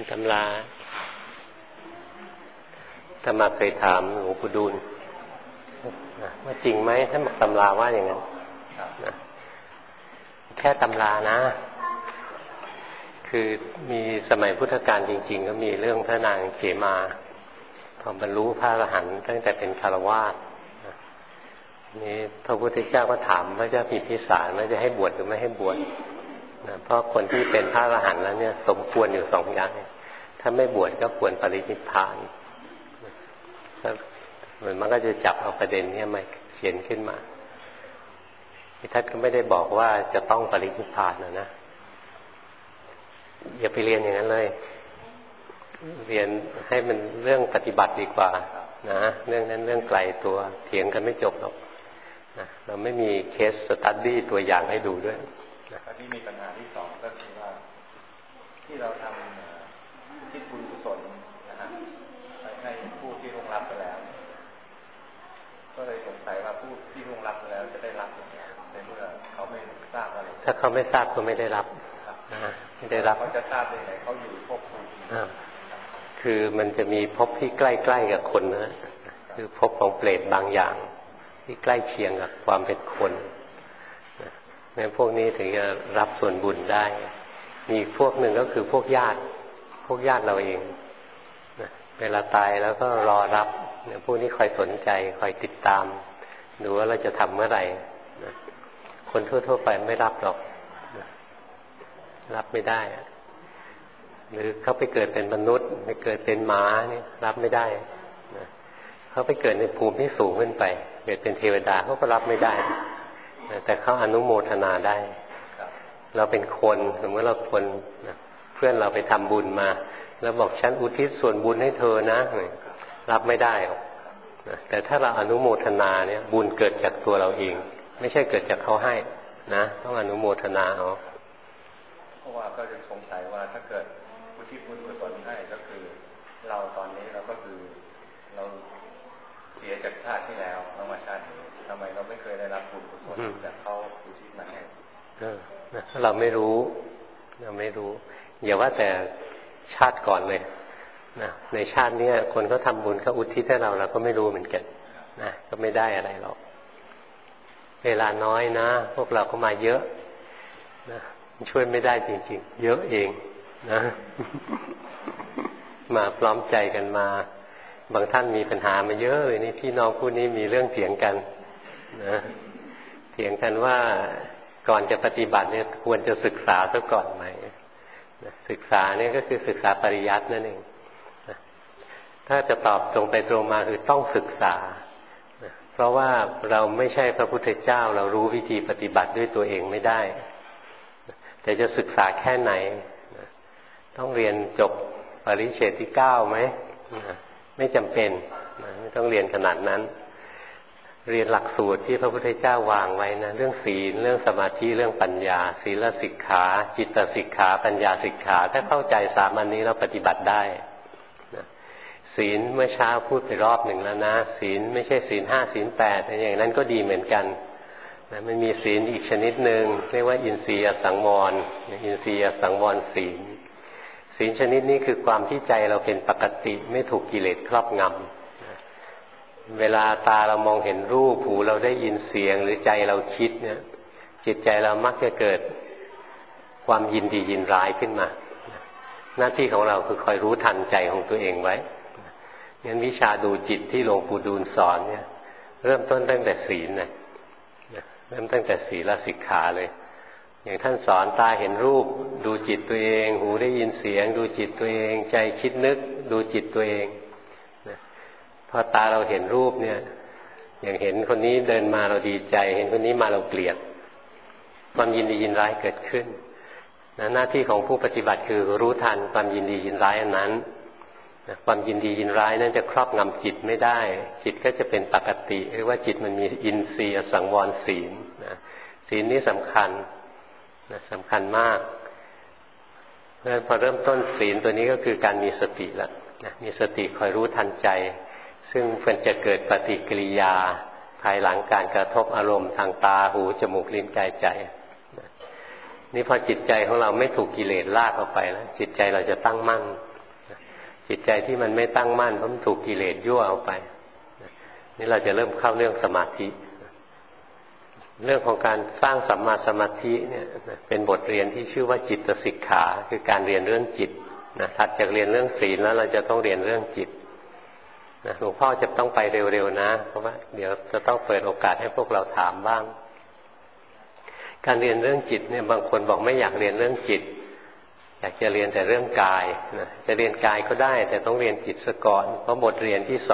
ตำราถ้ามาเคยถามหลวงปู่ดูลว่าจริงไหมท่านบอกตำราว่าอย่างนั้นแค่ตำรานะคือมีสมัยพุทธกาลจริงๆก็มีเรื่องพระนางเขมาพอบรรลุพระอรหันต์ตั้งแต่เป็นคฤหัสถ์นี่พระพุทธเจ้าก็ถามพระเจ้าพิมพิสารว่าจะให้บวชหรือไม่ให้บวชเพราะคนที่เป็นพระอรหันต์แล้วเนี่ยสมควรอยู่สองอย่างถ้าไม่บวชก็ควรปรินิพพานมันก็จะจับเอาประเด็นนี้มาเขียนขึ้นมาท่านก็ไม่ได้บอกว่าจะต้องปรินิพพานนะอย่าไปเรียนอย่างนั้นเลยเรียนให้มันเรื่องปฏิบัติดีกว่านะเรื่องนั้นเรื่องไกลตัวเถียงกันไม่จบหรอกนะเราไม่มีเคสสตั๊ดดี้ตัวอย่างให้ดูด้วยนะที่มีปัญหาที่สองก็คือว่าที่เราทำคิดบุญกุศลนะฮะให้ผู้ที่ร่วงรับไปแล้วก็เลยสงสัยว่าผู้ที่ร่วงรับไปแล้วจะได้รับอย่างไรในเมื่อเขาไม่ทราบอะไรถ้าเขาไม่ทราบก็ไม่ได้รับไม่ได้รับเขาจะทราบได้ไงเขาอยู่ภพภูมิคือมันจะมีภพที่ใกล้ๆกับคนนะคือภพของเปรตบางอย่างที่ใกล้เคียงกับความเป็นคนในพวกนี้ถึงจะรับส่วนบุญได้มีพวกหนึ่งก็คือพวกญาติเราเองเวลาตายแล้วก็รอรับพวกนี้คอยสนใจคอยติดตามดูว่าเราจะทำเมื่อไหร่คนทั่วๆไปไม่รับหรอกรับไม่ได้หรือเขาไปเกิดเป็นมนุษย์ไปเกิดเป็นหมานี่รับไม่ได้เขาไปเกิดในภูมิที่สูงขึ้นไปเกิดเป็นเทวดาเขาก็รับไม่ได้แต่เขาอนุโมทนาได้เราเป็นคนสมมติเราคนเพื่อนเราไปทำบุญมาแล้วบอกฉันอุทิศส่วนบุญให้เธอนะรับไม่ได้หรอกแต่ถ้าเราอนุโมทนาเนี่ยบุญเกิดจากตัวเราเองไม่ใช่เกิดจากเขาให้นะต้องอนุโมทนาเอาเพราะว่าก็จะสงสัยว่าถ้าเกิดอุทิศบุญกุศลให้ก็คือเราตอนนี้เราก็คือเราเสียจากชาติที่แล้วเรามาชาตินี้ทำไมเราไม่เคยได้รับบุญกุศลจากเขาอุทิศมาให้เราไม่รู้อย่าว่าแต่ชาติก่อนเลยนะในชาตินี้คนเขาทำบุญเขาอุทิศให้เราก็ไม่รู้เหมือนกันนะก็ไม่ได้อะไรหรอกเวลาน้อยนะพวกเราก็มาเยอะนะช่วยไม่ได้จริงๆเยอะเองนะมาพร้อมใจกันมาบางท่านมีปัญหามาเยอะเลยนี่พี่น้องคู่นี้มีเรื่องเถียงกันนะเถียงกันว่าก่อนจะปฏิบัติเนี่ยควรจะศึกษาซะก่อนไหมศึกษาเนี่ยก็คือศึกษาปริยัตินั่นเองถ้าจะตอบตรงไปตรงมาคือต้องศึกษาเพราะว่าเราไม่ใช่พระพุทธเจ้าเรารู้วิธีปฏิบัติด้วยตัวเองไม่ได้แต่จะศึกษาแค่ไหนต้องเรียนจบปริเฉดที่9ไหมไม่จำเป็นไม่ต้องเรียนขนาดนั้นเรียนหลักสูตรที่พระพุทธเจ้าวางไว้นะเรื่องศีลเรื่องสมาธิเรื่องปัญญาศีลสิกขาจิตสิกขาปัญญาสิกขาถ้าเข้าใจ3อันนี้เราปฏิบัติได้ศีลเมื่อเช้าพูดไปรอบหนึ่งแล้วนะศีลไม่ใช่ศีล5ศีล8อย่างนั้นก็ดีเหมือนกันมันมีศีลอีกชนิดหนึ่งเรียกว่าอินทรียสังวรอินทรียสังวรศีลศีลชนิดนี้คือความที่ใจเราเป็นปกติไม่ถูกกิเลสครอบงำเวลาตาเรามองเห็นรูปหูเราได้ยินเสียงหรือใจเราคิดเนี่ยจิตใจเรามักจะเกิดความยินดียินร้ายขึ้นมาหน้าที่ของเราคือคอยรู้ทันใจของตัวเองไว้งั้นวิชาดูจิตที่หลวงปู่ดูลสอนเนี่ยเริ่มต้นตั้งแต่ศีลนะเริ่มตั้งแต่ศีลสิกขาเลยอย่างท่านสอนตาเห็นรูปดูจิตตัวเองหูได้ยินเสียงดูจิตตัวเองใจคิดนึกดูจิตตัวเองพอตาเราเห็นรูปเนี่ยอย่างเห็นคนนี้เดินมาเราดีใจเห็นคนนี้มาเราเกลียดความยินดียินร้ายเกิดขึ้นหน้าที่ของผู้ปฏิบัติคือรู้ทันความยินดียินร้ายอันนั้นความยินดียินร้ายนั้นจะครอบงำจิตไม่ได้จิตก็จะเป็นปกติเรียกว่าจิตมันมีอินทรีย์สังวรศีลศีลนี้สำคัญสำคัญมากเพราะฉะนั้นพอเริ่มต้นศีลตัวนี้ก็คือการมีสติแล้วมีสติคอยรู้ทันใจซึ่งมันจะเกิดปฏิกิริยาภายหลังการกระทบอารมณ์ทางตาหูจมูกลิ้นกายใจนี่พอจิตใจของเราไม่ถูกกิเลสลากออกไปแล้วจิตใจเราจะตั้งมั่นจิตใจที่มันไม่ตั้งมั่นเพราะมันถูกกิเลสยั่วเอาไปนี่เราจะเริ่มเข้าเรื่องสมาธิเรื่องของการสร้างสัมมาสมาธิเนี่ยเป็นบทเรียนที่ชื่อว่าจิตสิกขาคือการเรียนเรื่องจิตนะถัดจากเรียนเรื่องศีลแล้วเราจะต้องเรียนเรื่องจิตนะหลวงพ่อจะต้องไปเร็วๆนะเพราะว่าเดี๋ยวจะต้องเปิดโอกาสให้พวกเราถามบ้างการเรียนเรื่องจิตเนี่ยบางคนบอกไม่อยากเรียนเรื่องจิตอยากจะเรียนแต่เรื่องกายนะจะเรียนกายก็ได้แต่ต้องเรียนจิตซะก่อนเพราะบทเรียนที่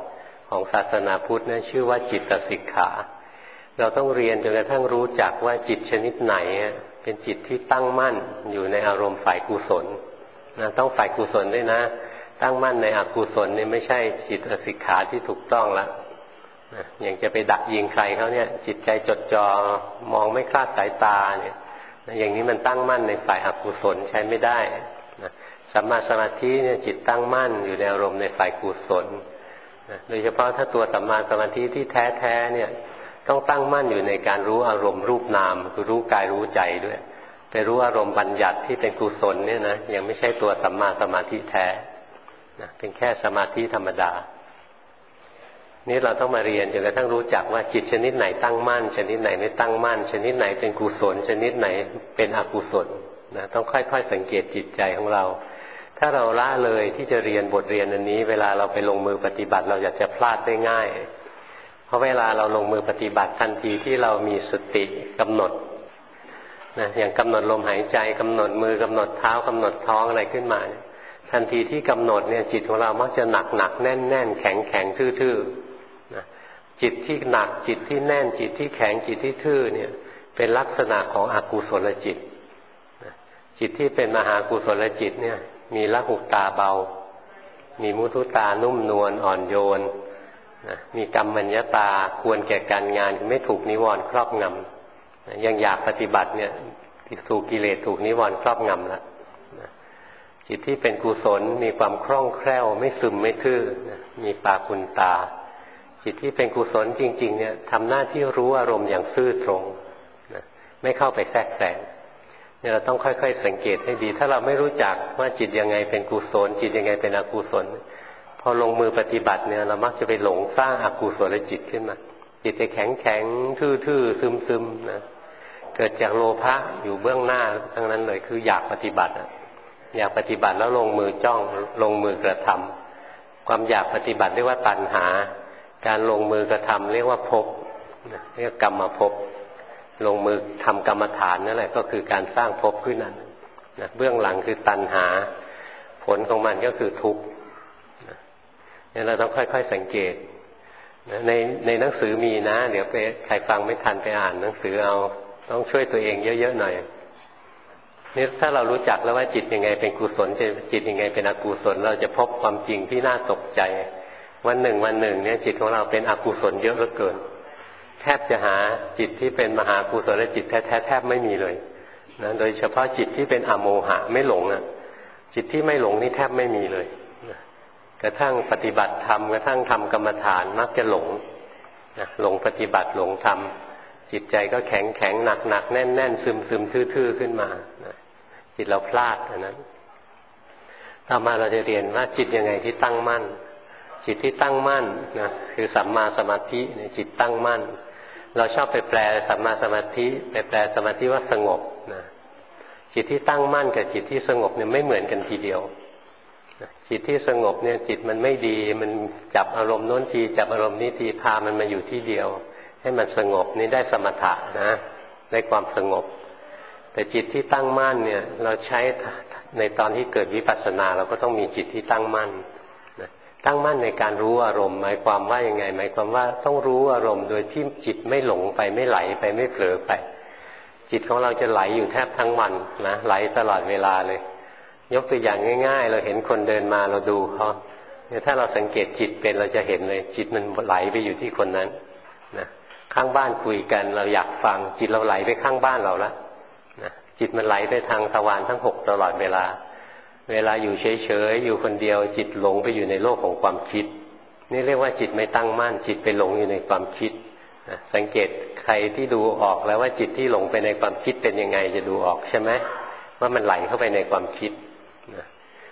2ของศาสนาพุทธนั้นชื่อว่าจิตสิกขาเราต้องเรียนจนกระทั่งรู้จักว่าจิตชนิดไหนเป็นจิตที่ตั้งมั่นอยู่ในอารมณ์ฝ่ายกุศลนะต้องฝ่ายกุศลด้วยนะตั้งมั่นในอกุศลนี่ไม่ใช่จิตสิกขาที่ถูกต้องละนะอย่างจะไปดักยิงใครเขาเนี่ยจิตใจจดจ่อมองไม่คลาดสายตาเนี่ยอย่างนี้มันตั้งมั่นในฝ่ายอกุศลใช้ไม่ได้นะสัมมาสมาธิเนี่ยจิตตั้งมั่นอยู่ในอารมณ์ในฝ่ายกุศลนะโดยเฉพาะถ้าตัวสัมมาสมาธิที่แท้ๆเนี่ยต้องตั้งมั่นอยู่ในการรู้อารมณ์รูปนามคือรู้กายรู้ใจด้วยไปรู้อารมณ์บัญญัติที่เป็นกุศลเนี่ยนะยังไม่ใช่ตัวสัมมาสมาธิแท้นะเป็นแค่สมาธิธรรมดานี่เราต้องมาเรียนจนกระทั่งรู้จักว่าจิตชนิดไหนตั้งมั่นชนิดไหนไม่ตั้งมั่นชนิดไหนเป็นกุศลชนิดไหนเป็นอกุศลนะต้องค่อยๆสังเกตจิตใจของเราถ้าเราละเลยที่จะเรียนบทเรียนอันนี้เวลาเราไปลงมือปฏิบัติเราอยากจะพลาดได้ง่ายเพราะเวลาเราลงมือปฏิบัติทันทีที่เรามีสติกำหนดนะอย่างกำหนดลมหายใจกำหนดมือกำหนดเท้ากำหนดท้องอะไรขึ้นมาทันทีที่กำหนดเนี่ยจิตของเรามักจะหนักแน่นแข็งทื่อๆนะจิตที่หนักจิตที่แน่นจิตที่แข็งจิตที่ทื่อเนี่ยเป็นลักษณะของอกุศลจิตนะจิตที่เป็นมหากุศลจิตเนี่ยมีละหุตาเบามีมุทุตานุ่มนวลอ่อนโยนมีกัมมัญญตาควรแก่การงานไม่ถูกนิวรณ์ครอบงำยังอยากปฏิบัติเนี่ยถูกกิเลสถูกนิวรณ์ครอบงำแล้วจิตที่เป็นกุศลมีความคล่องแคล่วไม่ซึมไม่ทื่อมีปากุณตาจิตที่เป็นกุศลจริงๆเนี่ยทำหน้าที่รู้อารมณ์อย่างซื่อตรงไม่เข้าไปแทรกแซงเนี่ยเราต้องค่อยๆสังเกตให้ดีถ้าเราไม่รู้จักว่าจิตยังไงเป็นกุศลจิตยังไงเป็นอกุศลพอลงมือปฏิบัติเนี่ยเรามักจะไปหลงสร้างอกุศลจิตขึ้นมาจิตจะแข็งทื่อๆซึมๆนะเกิดจากโลภะอยู่เบื้องหน้าทั้งนั้นเลยคืออยากปฏิบัติอยากปฏิบัติแล้วลงมือจ้องลงมือกระทำความอยากปฏิบัติเรียกว่าตัณหาการลงมือกระทำเรียกว่าภพเรียกกรรมภพลงมือทำกรรมฐานนั่นแหละก็คือการสร้างภพขึ้นนั่นนะเบื้องหลังคือตัณหาผลของมันก็คือทุกข์เนี่ยเราต้องค่อยๆสังเกตในหนังสือมีนะเดี๋ยวไปใครฟังไม่ทันไปอ่านหนังสือเอาต้องช่วยตัวเองเยอะๆหน่อยนี่ถ้าเรารู้จักแล้วว่าจิตยังไงเป็นกุศลจิตยังไงเป็นอกุศลเราจะพบความจริงที่น่าตกใจวันหนึ่งเนี่ยจิตของเราเป็นอกุศลเยอะเหลือเกินแทบจะหาจิตที่เป็นมหากุศลจิตแท้ๆแทบไม่มีเลยนะโดยเฉพาะจิตที่เป็นอโมหะไม่หลงอ่ะจิตที่ไม่หลงนี่แทบไม่มีเลยกระทั่งปฏิบัติธรรมกระทั่งทำกรรมฐานมักจะหลงหลงปฏิบัติหลงธรรมจิตใจก็แข็งหนักแน่นซึมทื่อๆขึ้นมาจิตเราพลาดอันนั้นต่อมาเราจะเรียนว่าจิตยังไงที่ตั้งมั่นจิตที่ตั้งมั่นนะคือสัมมาสมาธิเนี่ยจิตตั้งมั่นเราชอบไปแปลสัมมาสมาธิไปแปลสมาธิว่าสงบนะจิตที่ตั้งมั่นกับจิตที่สงบเนี่ยไม่เหมือนกันทีเดียวจิตที่สงบเนี่ยจิตมันไม่ดีมันจับอารมณ์โน้นทีจับอารมณ์นี้ทีพามันมาอยู่ที่เดียวให้มันสงบนี่ได้สมถะนะได้ความสงบแต่จิตที่ตั้งมั่นเนี่ยเราใช้ในตอนที่เกิดวิปัสสนาเราก็ต้องมีจิตที่ตั้งมั่นตั้งมั่นในการรู้อารมณ์หมายความว่ายังไงหมายความว่าต้องรู้อารมณ์โดยที่จิตไม่หลงไปไม่ไหลไปไม่เผลอไปจิตของเราจะไหลอยู่แทบทั้งวันนะไหลตลอดเวลาเลยยกตัวอย่างง่ายๆเราเห็นคนเดินมาเราดูเขาเนี่ยถ้าเราสังเกตจิตเป็นเราจะเห็นเลยจิตมันไหลไปอยู่ที่คนนั้นนะข้างบ้านคุยกันเราอยากฟังจิตเราไหลไปข้างบ้านเราละนะจิตมันไหลไปทางทวารทั้ง6ตลอดเวลาอยู่เฉยๆอยู่คนเดียวจิตหลงไปอยู่ในโลกของความคิดนี่เรียกว่าจิตไม่ตั้งมั่นจิตไปหลงอยู่ในความคิดนะสังเกตใครที่ดูออกแล้วว่าจิตที่หลงไปในความคิดเป็นยังไงจะดูออกใช่ไหมว่ามันไหลเข้าไปในความคิดนะ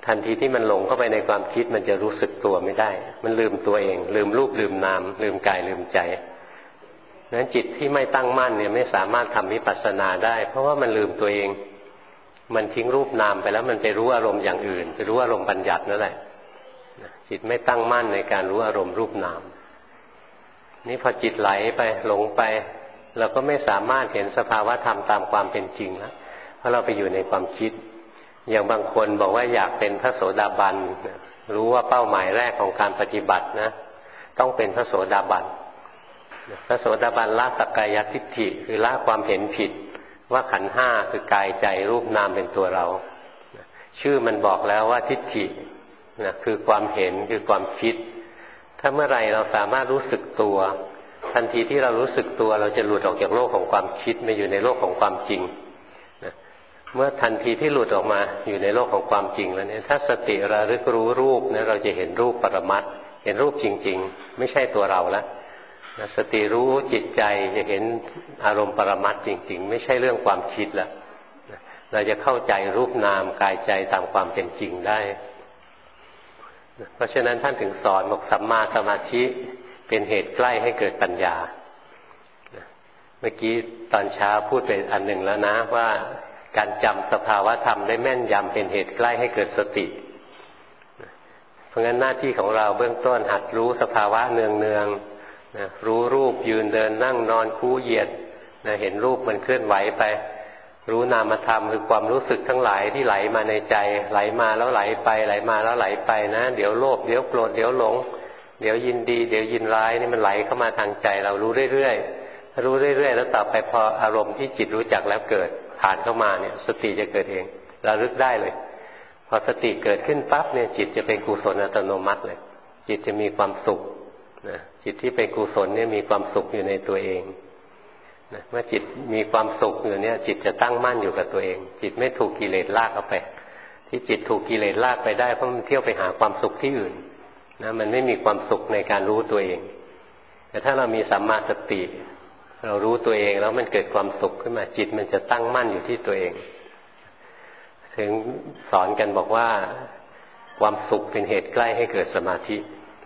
ทันทีที่มันหลงเข้าไปในความคิดมันจะรู้สึกตัวไม่ได้มันลืมตัวเองลืมรูปลืมนามลืมกายลืมใจนั้นจิตที่ไม่ตั้งมั่นเนี่ยไม่สามารถทำวิปัสสนาได้เพราะว่ามันลืมตัวเองมันทิ้งรูปนามไปแล้วมันไปรู้อารมณ์อย่างอื่นไปรู้อารมณ์บัญญัตินั่นแหละจิตไม่ตั้งมั่นในการรู้อารมณ์รูปนามนี่พอจิตไหลไปหลงไปเราก็ไม่สามารถเห็นสภาวะธรรมตามความเป็นจริงแล้วเพราะเราไปอยู่ในความคิดอย่างบางคนบอกว่าอยากเป็นพระโสดาบันรู้ว่าเป้าหมายแรกของการปฏิบัตินะต้องเป็นพระโสดาบันพระโสดาบันละสักกายทิฏฐิคือละความเห็นผิดว่าขันธ์ห้าคือกายใจรูปนามเป็นตัวเราชื่อมันบอกแล้วว่าทิฏฐิคือความเห็นคือความคิดถ้าเมื่อไรเราสามารถรู้สึกตัวทันทีที่เรารู้สึกตัวเราจะหลุดออกจากโลกของความคิดมาอยู่ในโลกของความจริงเมื่อทันทีที่หลุดออกมาอยู่ในโลกของความจริงแล้วเนี่ยถ้าสติระลึกรู้รูปเนี่ยเราจะเห็นรูปปรมัตถ์เห็นรูปจริงๆไม่ใช่ตัวเราแล้วสติรู้จิตใจจะเห็นอารมณ์ปรมัตถ์จริงๆไม่ใช่เรื่องความคิดแล้วเราจะเข้าใจรูปนามกายใจตามความเป็นจริงได้เพราะฉะนั้นท่านถึงสอนบอกสัมมาสมาธิเป็นเหตุใกล้ให้เกิดปัญญาเมื่อกี้ตอนเช้าพูดไปอันหนึ่งแล้วนะว่าการจำสภาวะธรรมได้แม่นยำเป็นเหตุใกล้ให้เกิดสติเพราะงั้นหน้าที่ของเราเบื้องต้นหัดรู้สภาวะเนืองๆรู้รูปยืนเดินนั่งนอนคู่เหยียดเห็นรูปมันเคลื่อนไหวไปรู้นามธรรมคือความรู้สึกทั้งหลายที่ไหลมาในใจไหลมาแล้วไหลไปไหลมาแล้วไหลไปนะเดี๋ยวโลภเดี๋ยวโกรธเดี๋ยวหลงเดี๋ยวยินดีเดี๋ยวยินร้ายนี่มันไหลเข้ามาทางใจเรารู้เรื่อยๆรู้เรื่อยๆแล้วต่อไปพออารมณ์ที่จิตรู้จักแล้วเกิดผ่านเข้ามาเนี่ยสติจะเกิดเองระลึกได้เลยพอสติเกิดขึ้นปั๊บเนี่ยจิตจะเป็นกุศลอัตโนมัติเลยจิตจะมีความสุขนะจิตที่เป็นกุศลเนี่ยมีความสุขอยู่ในตัวเองนะเมื่อจิตมีความสุขอยู่เนี่ยจิตจะตั้งมั่นอยู่กับตัวเองจิตไม่ถูกกิเลสลากเอาไปที่จิตถูกกิเลสลากไปได้เพราะมันเที่ยวไปหาความสุขที่อื่นนะมันไม่มีความสุขในการรู้ตัวเองแต่ถ้าเรามีสัมมาสติเรารู้ตัวเองแล้วมันเกิดความสุขขึ้นมาจิตมันจะตั้งมั่นอยู่ที่ตัวเองถึงสอนกันบอกว่าความสุขเป็นเหตุใกล้ให้เกิดสมาธิ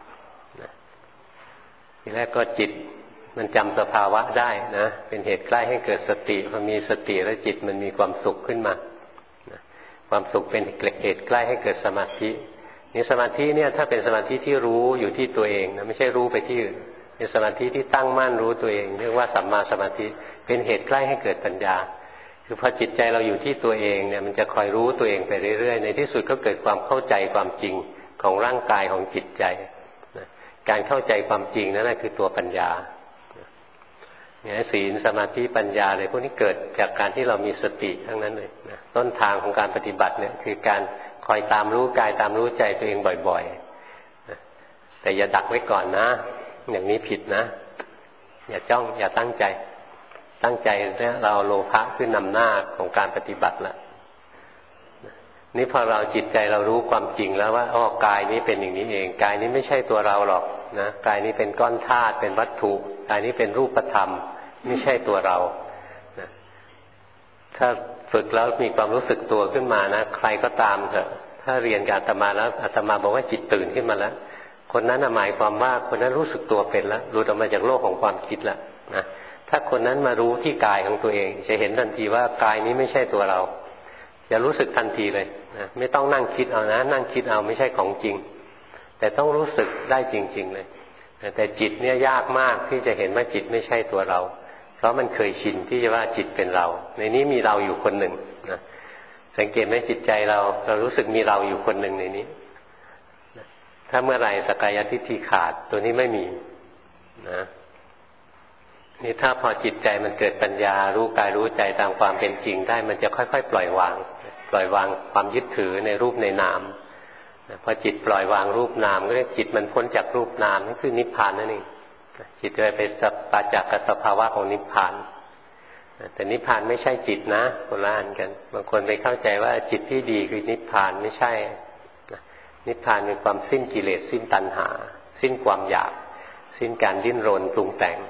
ทีแรกก็จิตมันจำสภาวะได้นะเป็นเหตุใกล้ให้เกิดสติพอมีสติแล้วจิตมันมีความสุขขึ้นมาความสุขเป็นเหตุใกล้ให้เกิดสมาธินี่สมาธิเนี่ยถ้าเป็นสมาธิที่รู้อยู่ที่ตัวเองนะไม่ใช่รู้ไปที่อื่นเป็นสมาธิที่ตั้งมั่นรู้ตัวเองเรียกว่าสัมมาสมาธิเป็นเหตุใกล้ให้เกิดปัญญาคือพอจิตใจเราอยู่ที่ตัวเองเนี่ยมันจะคอยรู้ตัวเองไปเรื่อยๆในที่สุดก็เกิดความเข้าใจความจริงของร่างกายของจิตใจการเข้าใจความจริงนั่นแหละคือตัวปัญญาเนี่ยศีลสมาธิปัญญาเลยพวกนี้เกิดจากการที่เรามีสติทั้งนั้นเลยนะต้นทางของการปฏิบัติเนี่ยคือการคอยตามรู้กายตามรู้ใจตัวเองบ่อยๆแต่อย่าดักไว้ก่อนนะอย่างนี้ผิดนะอย่าจ้องอย่าตั้งใจเนี่ยเราโลภะขึ้นนำหน้าของการปฏิบัติละนี่พอเราจิตใจเรารู้ความจริงแล้วว่าอ๋อกายนี้เป็นอย่างนี้เองกายนี้ไม่ใช่ตัวเราหรอกนะกายนี้เป็นก้อนธาตุเป็นวัตถุกายนี้เป็นรูปธรรมไม่ใช่ตัวเรานะถ้าฝึกแล้วมีความรู้สึกตัวขึ้นมานะใครก็ตามเถอะถ้าเรียนกับอาตมาแล้วอาตมาบอกว่าจิตตื่นขึ้นมาแล้วคนนั้นหมายความว่าคนนั้นรู้สึกตัวเป็นแล้วหลุดออกมาจากโลกของความคิดแล้วนะถ้าคนนั้นมารู้ที่กายของตัวเองจะเห็นทันทีว่ากายนี้ไม่ใช่ตัวเราจะรู้สึกทันทีเลยนะไม่ต้องนั่งคิดเอานะนั่งคิดเอาไม่ใช่ของจริงแต่ต้องรู้สึกได้จริงๆเลยแต่จิตเนี่ยยากมากที่จะเห็นว่าจิตไม่ใช่ตัวเราเพราะมันเคยชินที่จะว่าจิตเป็นเราในนี้มีเราอยู่คนหนึ่งนะสังเกตไหมจิตใจเรารู้สึกมีเราอยู่คนหนึ่งในนี้ถ้าเมื่อไหร่สักกายทิฏฐิขาดตัวนี้ไม่มีนะนี่ถ้าพอจิตใจมันเกิดปัญญารู้กายรู้ใจตามความเป็นจริงได้มันจะค่อยๆปล่อยวางความยึดถือในรูปในนามพอจิตปล่อยวางรูปนามก็จิตมันพ้นจากรูปนามนั่นคือนิพพานนั่นเองจิตจะไปปราจักกับสภาวะของนิพพานแต่นิพพานไม่ใช่จิตนะคนละอันกันบางคนไปเข้าใจว่าจิตที่ดีคือนิพพานไม่ใช่นิพพานเป็นความสิ้นกิเลสสิ้นตัณหาสิ้นความอยากสิ้นการดิ้นรนปรุงแต่ง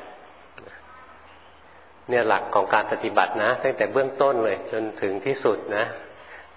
เนี่ยหลักของการปฏิบัตินะตั้งแต่เบื้องต้นเลยจนถึงที่สุดนะ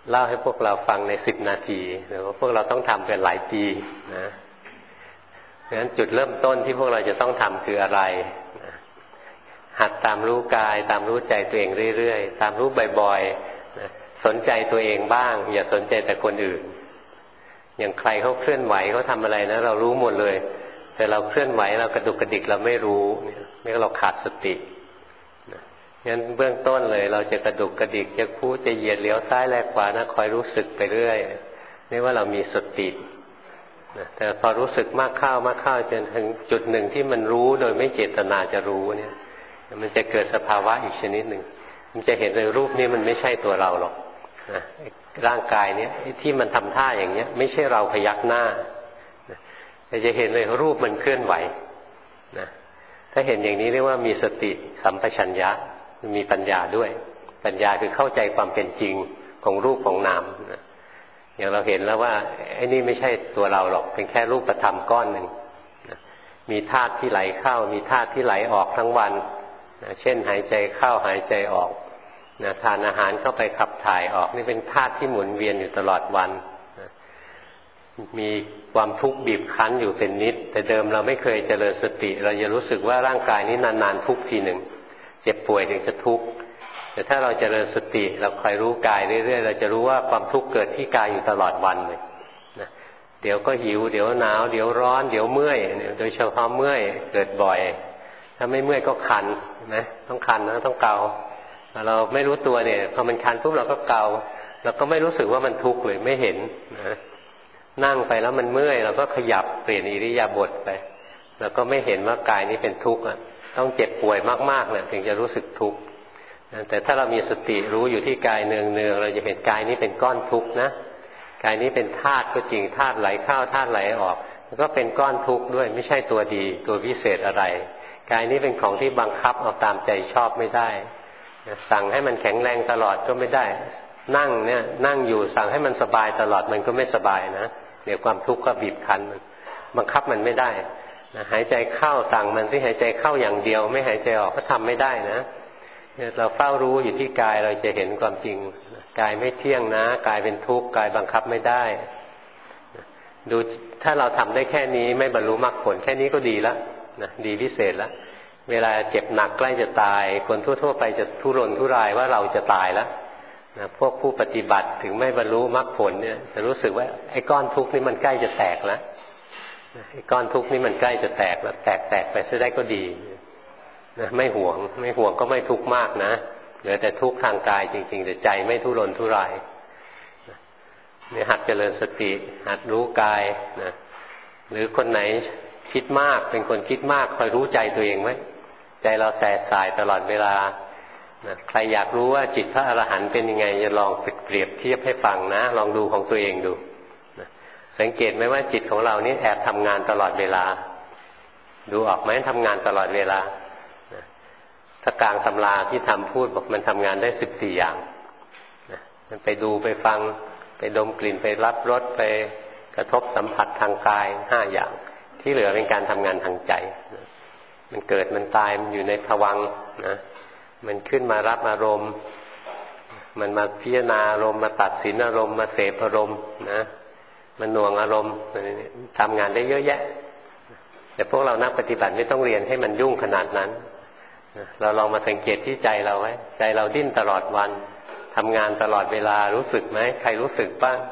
เล่าให้พวกเราฟังใน10 นาทีหรือว่าพวกเราต้องทำเป็นหลายปีนะเพราะฉะนั้นจุดเริ่มต้นที่พวกเราจะต้องทำคืออะไรนะหัดตามรู้กายตามรู้ใจตัวเองเรื่อยๆตามรู้บ่อยๆนะสนใจตัวเองบ้างอย่าสนใจแต่คนอื่นอย่างใครเขาเคลื่อนไหวเขาทำอะไรนะเรารู้หมดเลยแต่เราเคลื่อนไหวเรากระดุกกระดิกเราไม่รู้นี่เราขาดสติงั้นเบื้องต้นเลยเราจะกระดุกกระดิกจะคู่จะเหยียดเลี้ยวซ้ายแลขวานะคอยรู้สึกไปเรื่อยนี่ว่าเรามีสติแต่พอรู้สึกมากเข้าจนถึงจุดหนึ่งที่มันรู้โดยไม่เจตนาจะรู้เนี่ยมันจะเกิดสภาวะอีกชนิดหนึ่งมันจะเห็นเลยรูปนี้มันไม่ใช่ตัวเราหรอกนะร่างกายเนี้ยที่มันทำท่าอย่างเนี้ยไม่ใช่เราพยักหน้าแต่จะเห็นเลยรูปมันเคลื่อนไหวนะถ้าเห็นอย่างนี้เรียกว่ามีสติสัมปชัญญะมีปัญญาด้วยปัญญาคือเข้าใจความเป็นจริงของรูปของนามนะอย่างเราเห็นแล้วว่าไอ้นี่ไม่ใช่ตัวเราหรอกเป็นแค่รูปธรรมก้อนหนึ่งนะมีธาตุที่ไหลเข้ามีธาตุที่ไหลออกทั้งวันนะเช่นหายใจเข้าหายใจออกนะทานอาหารเข้าไปขับถ่ายออกนี่เป็นธาตุที่หมุนเวียนอยู่ตลอดวันนะมีความทุกข์บีบคั้นอยู่เป็นนิดแต่เดิมเราไม่เคยเจริญสติเราจะรู้สึกว่าร่างกายนี้นานๆทุกทีหนึ่งเจ็บป่วยถึงจะทุกข์แต่ถ้าเราเจริญสติเราคอยรู้กายเรื่อยๆเราจะรู้ว่าความทุกข์เกิดที่กายอยู่ตลอดวันเลยนะเดี๋ยวก็หิวเดี๋ยวหนาวเดี๋ยวร้อนเดี๋ยวเมื่อยโดยเฉพาะเมื่อยเกิดบ่อยถ้าไม่เมื่อยก็คันนะต้องคันนะต้องเกาเราไม่รู้ตัวเนี่ยพอมันคันปุ๊บเราก็เกาเราก็ไม่รู้สึกว่ามันทุกข์เลยไม่เห็นนะนั่งไปแล้วมันเมื่อยเราก็ขยับเปลี่ยนอิริยาบถไปเราก็ไม่เห็นว่ากายนี้เป็นทุกข์ต้องเจ็บป่วยมากๆเนี่ยถึงจะรู้สึกทุกข์แต่ถ้าเรามีสติรู้อยู่ที่กายเนืองๆเราจะเห็นกายนี้เป็นก้อนทุกข์นะกายนี้เป็นธาตุก็จริงธาตุไหลเข้าธาตุไหลออกมันก็เป็นก้อนทุกข์ด้วยไม่ใช่ตัวดีตัวพิเศษอะไรกายนี้เป็นของที่บังคับเอาตามใจชอบไม่ได้สั่งให้มันแข็งแรงตลอดก็ไม่ได้นั่งเนี่ยนั่งอยู่สั่งให้มันสบายตลอดมันก็ไม่สบายนะเดี๋ยวความทุกข์ก็บีบคั้นมันบังคับมันไม่ได้หายใจเข้าสั่งมันที่หายใจเข้าอย่างเดียวไม่หายใจออกก็ทำไม่ได้นะเราเฝ้ารู้อยู่ที่กายเราจะเห็นความจริงกายไม่เที่ยงนะกายเป็นทุกข์กายบังคับไม่ได้ดูถ้าเราทำได้แค่นี้ไม่บรรลุมรรคผลแค่นี้ก็ดีแล้วนะดีพิเศษแล้วเวลาเจ็บหนักใกล้จะตายคนทั่วๆไปจะทุรนทุรายว่าเราจะตายแล้วนะพวกผู้ปฏิบัติถึงไม่บรรลุมรรคผลเนี่ยจะรู้สึกว่าไอ้ก้อนทุกข์นี่มันใกล้จะแตกแล้วไอ้ก้อนทุกข์นี่มันใกล้จะแตกแล้วแตกไปซะได้ก็ดีนะไม่ห่วงก็ไม่ทุกข์มากนะเหลือแต่ทุกข์ทางกายจริงๆแต่ใจไม่ทุรนทุรายเนี่ยหัดเจริญสติหัดรู้กายนะหรือคนไหนคิดมากเป็นคนคิดมากคอยรู้ใจตัวเองไว้ใจเราแสบสายตลอดเวลานะใครอยากรู้ว่าจิตพระอรหันต์เป็นยังไงจะลองเปรียบเทียบให้ฟังนะลองดูของตัวเองดูนะสังเกตไหมว่าจิตของเรานี่แอบทำงานตลอดเวลาดูออกไหมทำงานตลอดเวลานะถ้ากลางตำราที่ทำพูดบอกมันทำงานได้14 อย่างนะมันไปดูไปฟังไปดมกลิ่นไปรับรสไปกระทบสัมผัสทางกาย5 อย่างที่เหลือเป็นการทำงานทางใจมันเกิดมันตายมันอยู่ในภวังค์นะมันขึ้นมารับอารมณ์มันมาพิจารณาอารมณ์มาตัดสินอารมณ์มาเสพอารมณ์นะมันหน่วงอารมณ์ทำงานได้เยอะแยะแต่พวกเรานักปฏิบัติไม่ต้องเรียนให้มันยุ่งขนาดนั้นเราลองมาสังเกตที่ใจเราไว้ใจเราดิ้นตลอดวันทำงานตลอดเวลารู้สึกไหมใครรู้สึกบ้าง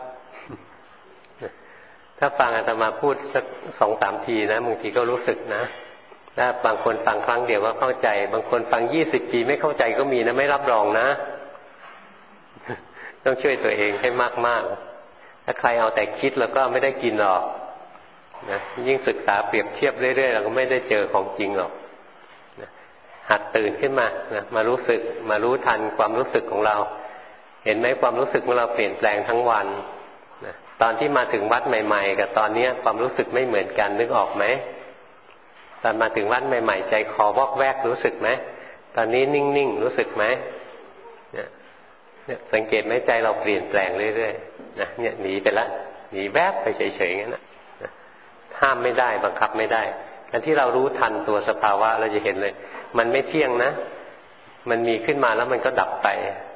ถ้าฟังอาตมาพูดสัก2-3 ทีนะบางทีก็รู้สึกนะถ้าบางคนฟังครั้งเดียวก็เข้าใจบางคนฟัง20 ปีไม่เข้าใจก็มีนะไม่รับรองนะต้องช่วยตัวเองให้มากๆถ้าใครเอาแต่คิดแล้วก็ไม่ได้กินหรอกนะยิ่งศึกษาเปรียบเทียบเรื่อยๆเราก็ไม่ได้เจอของจริงหรอกนะหัดตื่นขึ้นมานะมารู้สึกมารู้ทันความรู้สึกของเราเห็นไหมความรู้สึกของเราเปลี่ยนแปลงทั้งวันนะตอนที่มาถึงวัดใหม่ๆกับตอนนี้ความรู้สึกไม่เหมือนกันนึกออกไหมตอนมาถึงวัดใหม่ๆใจคอวอกแวกรู้สึกไหมตอนนี้นิ่งๆรู้สึกไหมเนี่ยสังเกตไหมใจเราเปลี่ยนแปลงเรื่อยๆนะเนี่ยหนีไปละหนีแวบไปเฉยๆงั้นนะห้ามไม่ได้บังคับไม่ได้การที่เรารู้ทันตัวสภาวะเราจะเห็นเลยมันไม่เที่ยงนะมันมีขึ้นมาแล้วมันก็ดับไป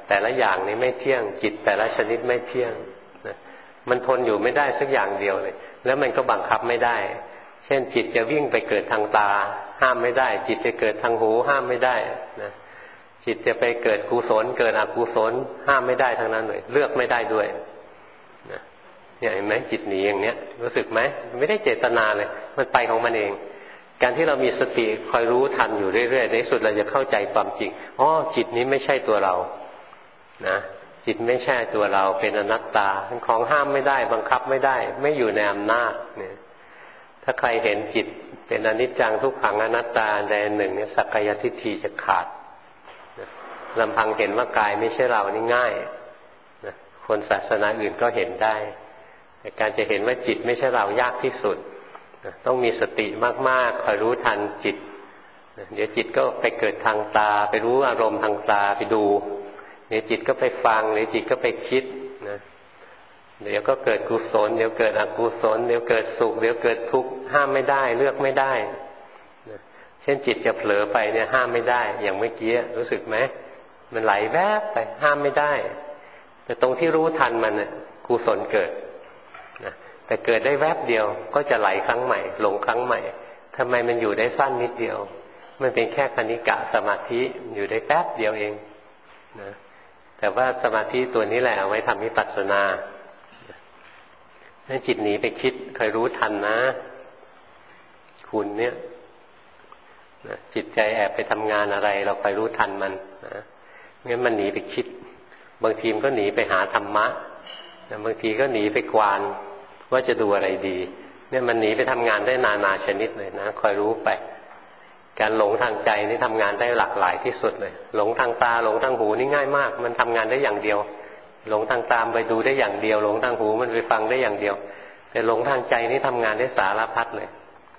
แต่ละอย่างนี้ไม่เที่ยงจิตแต่ละชนิดไม่เที่ยงนะมันทนอยู่ไม่ได้สักอย่างเดียวเลยแล้วมันก็บังคับไม่ได้เช่นจิตจะวิ่งไปเกิดทางตาห้ามไม่ได้จิตจะเกิดทางหูห้ามไม่ได้นะจิตจะไปเกิดกุศลเกิดอกุศลห้ามไม่ได้ทั้งนั้นเลยเลือกไม่ได้ด้วยนะเนี่ยเห็นไหมจิตหนีอย่างเนี้ยรู้สึกไหมไม่ได้เจตนาเลยมันไปของมันเองการที่เรามีสติคอยรู้ทันอยู่เรื่อยๆในที่สุดเราจะเข้าใจความจริงอ๋อจิตนี้ไม่ใช่ตัวเรานะจิตไม่ใช่ตัวเราเป็นอนัตตาเป็นของห้ามไม่ได้บังคับไม่ได้ไม่อยู่ในอำนาจเนี่ยถ้าใครเห็นจิตเป็นอนิจจังทุกขังอนัตตาใดหนึ่งเนี่ยสักกายทิฏฐิจะขาดลำพังเห็นว่ากายไม่ใช่เรานี่ง่ายนะคนศาสนาอื่นก็เห็นได้แต่การจะเห็นว่าจิตไม่ใช่เรายากที่สุดนะต้องมีสติมากๆคอยรู้ทันจิตนะเดี๋ยวจิตก็ไปเกิดทางตาไปรู้อารมณ์ทางตาไปดูเดี๋ยวจิตก็ไปฟังเดี๋ยวจิตก็ไปคิดนะเดี๋ยวก็เกิดกุศลเดี๋ยวเกิดอกุศลเดี๋ยวเกิดสุขเดี๋ยวเกิดทุกข์ห้ามไม่ได้เลือกไม่ได้นะเช่นจิตจะเผลอไปเนี่ยห้ามไม่ได้อย่างเมื่อกี้รู้สึกไหมมันไหลแวบไปห้ามไม่ได้แต่ตรงที่รู้ทันมันเนี่ยกุศลเกิดนะแต่เกิดได้แวบเดียวก็จะไหลครั้งใหม่หลงครั้งใหม่ทำไมมันอยู่ได้สั้นนิดเดียวมันเป็นแค่คณิกะสมาธิอยู่ได้แป๊บเดียวเองนะแต่ว่าสมาธิตัวนี้แหละเอาไว้ทำวิปัสสนาให้จิตหนีไปคิดคอยรู้ทันนะคุณเนี่ยนะจิตใจแอบไปทำงานอะไรเราคอยรู้ทันมันนะงั้นมันหนีไปคิดบางทีมันก็หนีไปหาธรรมะบางทีก็หนีไปกวานว่าจะดูอะไรดีเนี่ยมันหนีไปทำงานได้นานาชนิดเลยนะคอยรู้ไปการหลงทางใจนี่ทำงานได้หลากหลายที่สุดเลยหลงทางตาหลงทางหูนี่ง่ายมากมันทำงานได้อย่างเดียวหลงทางตาไปดูได้อย่างเดียวหลงทางหูมันไปฟังได้อย่างเดียวแต่หลงทางใจนี่ทำงานได้สารพัดเลย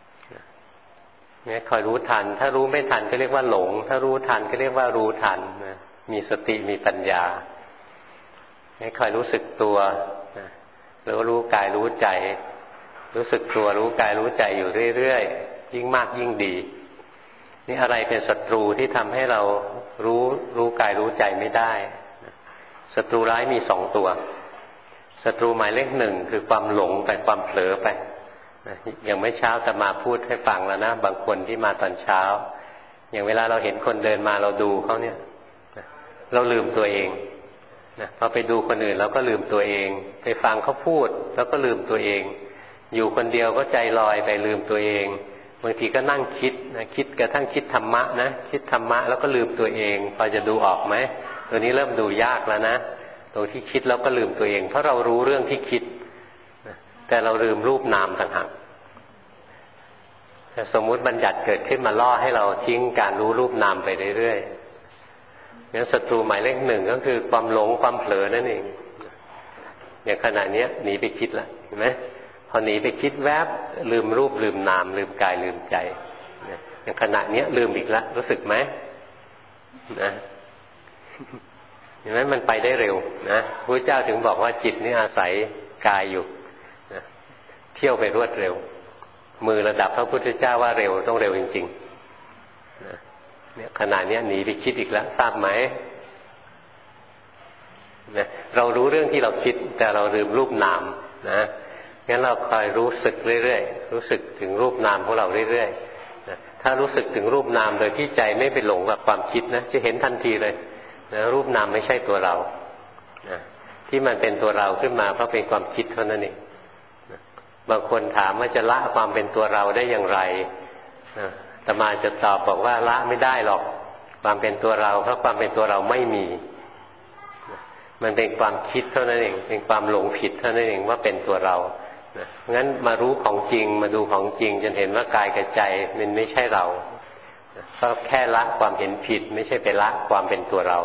เนี่ยคอยรู้ทันถ้ารู้ไม่ทันก็เรียกว่าหลงถ้ารู้ทันก็เรียกว่ารู้ทันนะมีสติมีปัญญาให้คอยรู้สึกตัวหรือว่ารู้กายรู้ใจรู้สึกตัวรู้กายรู้ใจอยู่เรื่อยๆยิ่งมากยิ่งดีนี่อะไรเป็นศัตรูที่ทำให้เรารู้กายรู้ใจไม่ได้ศัตรูร้ายมีสองตัวศัตรูหมายเลขหนึ่งคือความหลงไปความเผลอไปอย่างเมื่อเช้าจะมาพูดให้ฟังแล้วนะบางคนที่มาตอนเช้าอย่างเวลาเราเห็นคนเดินมาเราดูเขาเนี่ยเราลืมตัวเองนะพอไปดูคนอื่นเราก็ลืมตัวเองไปฟังเขาพูดแล้วก็ลืมตัวเองอยู่คนเดียวก็ใจลอยไปลืมตัวเองบางทีก็นั่งคิดนะคิดกระทั่งคิดธรรมะนะคิดธรรมะแล้วก็ลืมตัวเองพอจะดูออกไหมตัวนี้เริ่มดูยากแล้วนะตรงที่คิดแล้วก็ลืมตัวเองเพราะเรารู้เรื่องที่คิดแต่เราลืมรูปนามต่างหากสมมุติบัญญัติเกิดขึ้นมาล่อให้เราทิ้งการรู้รูปนามไปเรื่อยๆงั้นศัตรูหมายเลขหนึ่งก็คือความหลงความเผลอนั่นเองอย่างขณะนี้หนีไปคิดละเห็นไหมพอหนีไปคิดแวบลืมรูปลืมนามลืมกายลืมใจอย่างขณะนี้ลืมอีกแล้วรู้สึกไหมนะเห็นไหมมันไปได้เร็วนะพระเจ้าถึงบอกว่าจิตนี่อาศัยกายอยู่นะเที่ยวไปรวดเร็วมือระดับพระพุทธเจ้าว่าเร็วต้องเร็วจริงๆนะเนี่ยขณะนี้หนีไปคิดอีกแล้วทราบไหมนะเรารู้เรื่องที่เราคิดแต่เราลืมรูปนามนะงั้นเราคอยรู้สึกเรื่อยๆรู้สึกถึงรูปนามของเราเรื่อยๆนะถ้ารู้สึกถึงรูปนามโดยที่ใจไม่ไปหลงกับความคิดนะจะเห็นทันทีเลยนะรูปนามไม่ใช่ตัวเรานะที่มันเป็นตัวเราขึ้นมาเพราะเป็นความคิดเท่านั้นเองนะบางคนถามว่าจะละความเป็นตัวเราได้อย่างไรนะอาตมาจะตอบบอกว่าละไม่ได้หรอกความเป็นตัวเราเพราะความเป็นตัวเราไม่มีนะมันเป็นความคิดเท่านั้นเองเป็นความหลงผิดเท่านั้นเองว่าเป็นตัวเรานะงั้นมารู้ของจริงมาดูของจริงจนเห็นว่ากายกับใจมันไม่ใช่เราก็แค่ละความเห็นผิดไม่ใช่ไปละความเป็นตัวเรา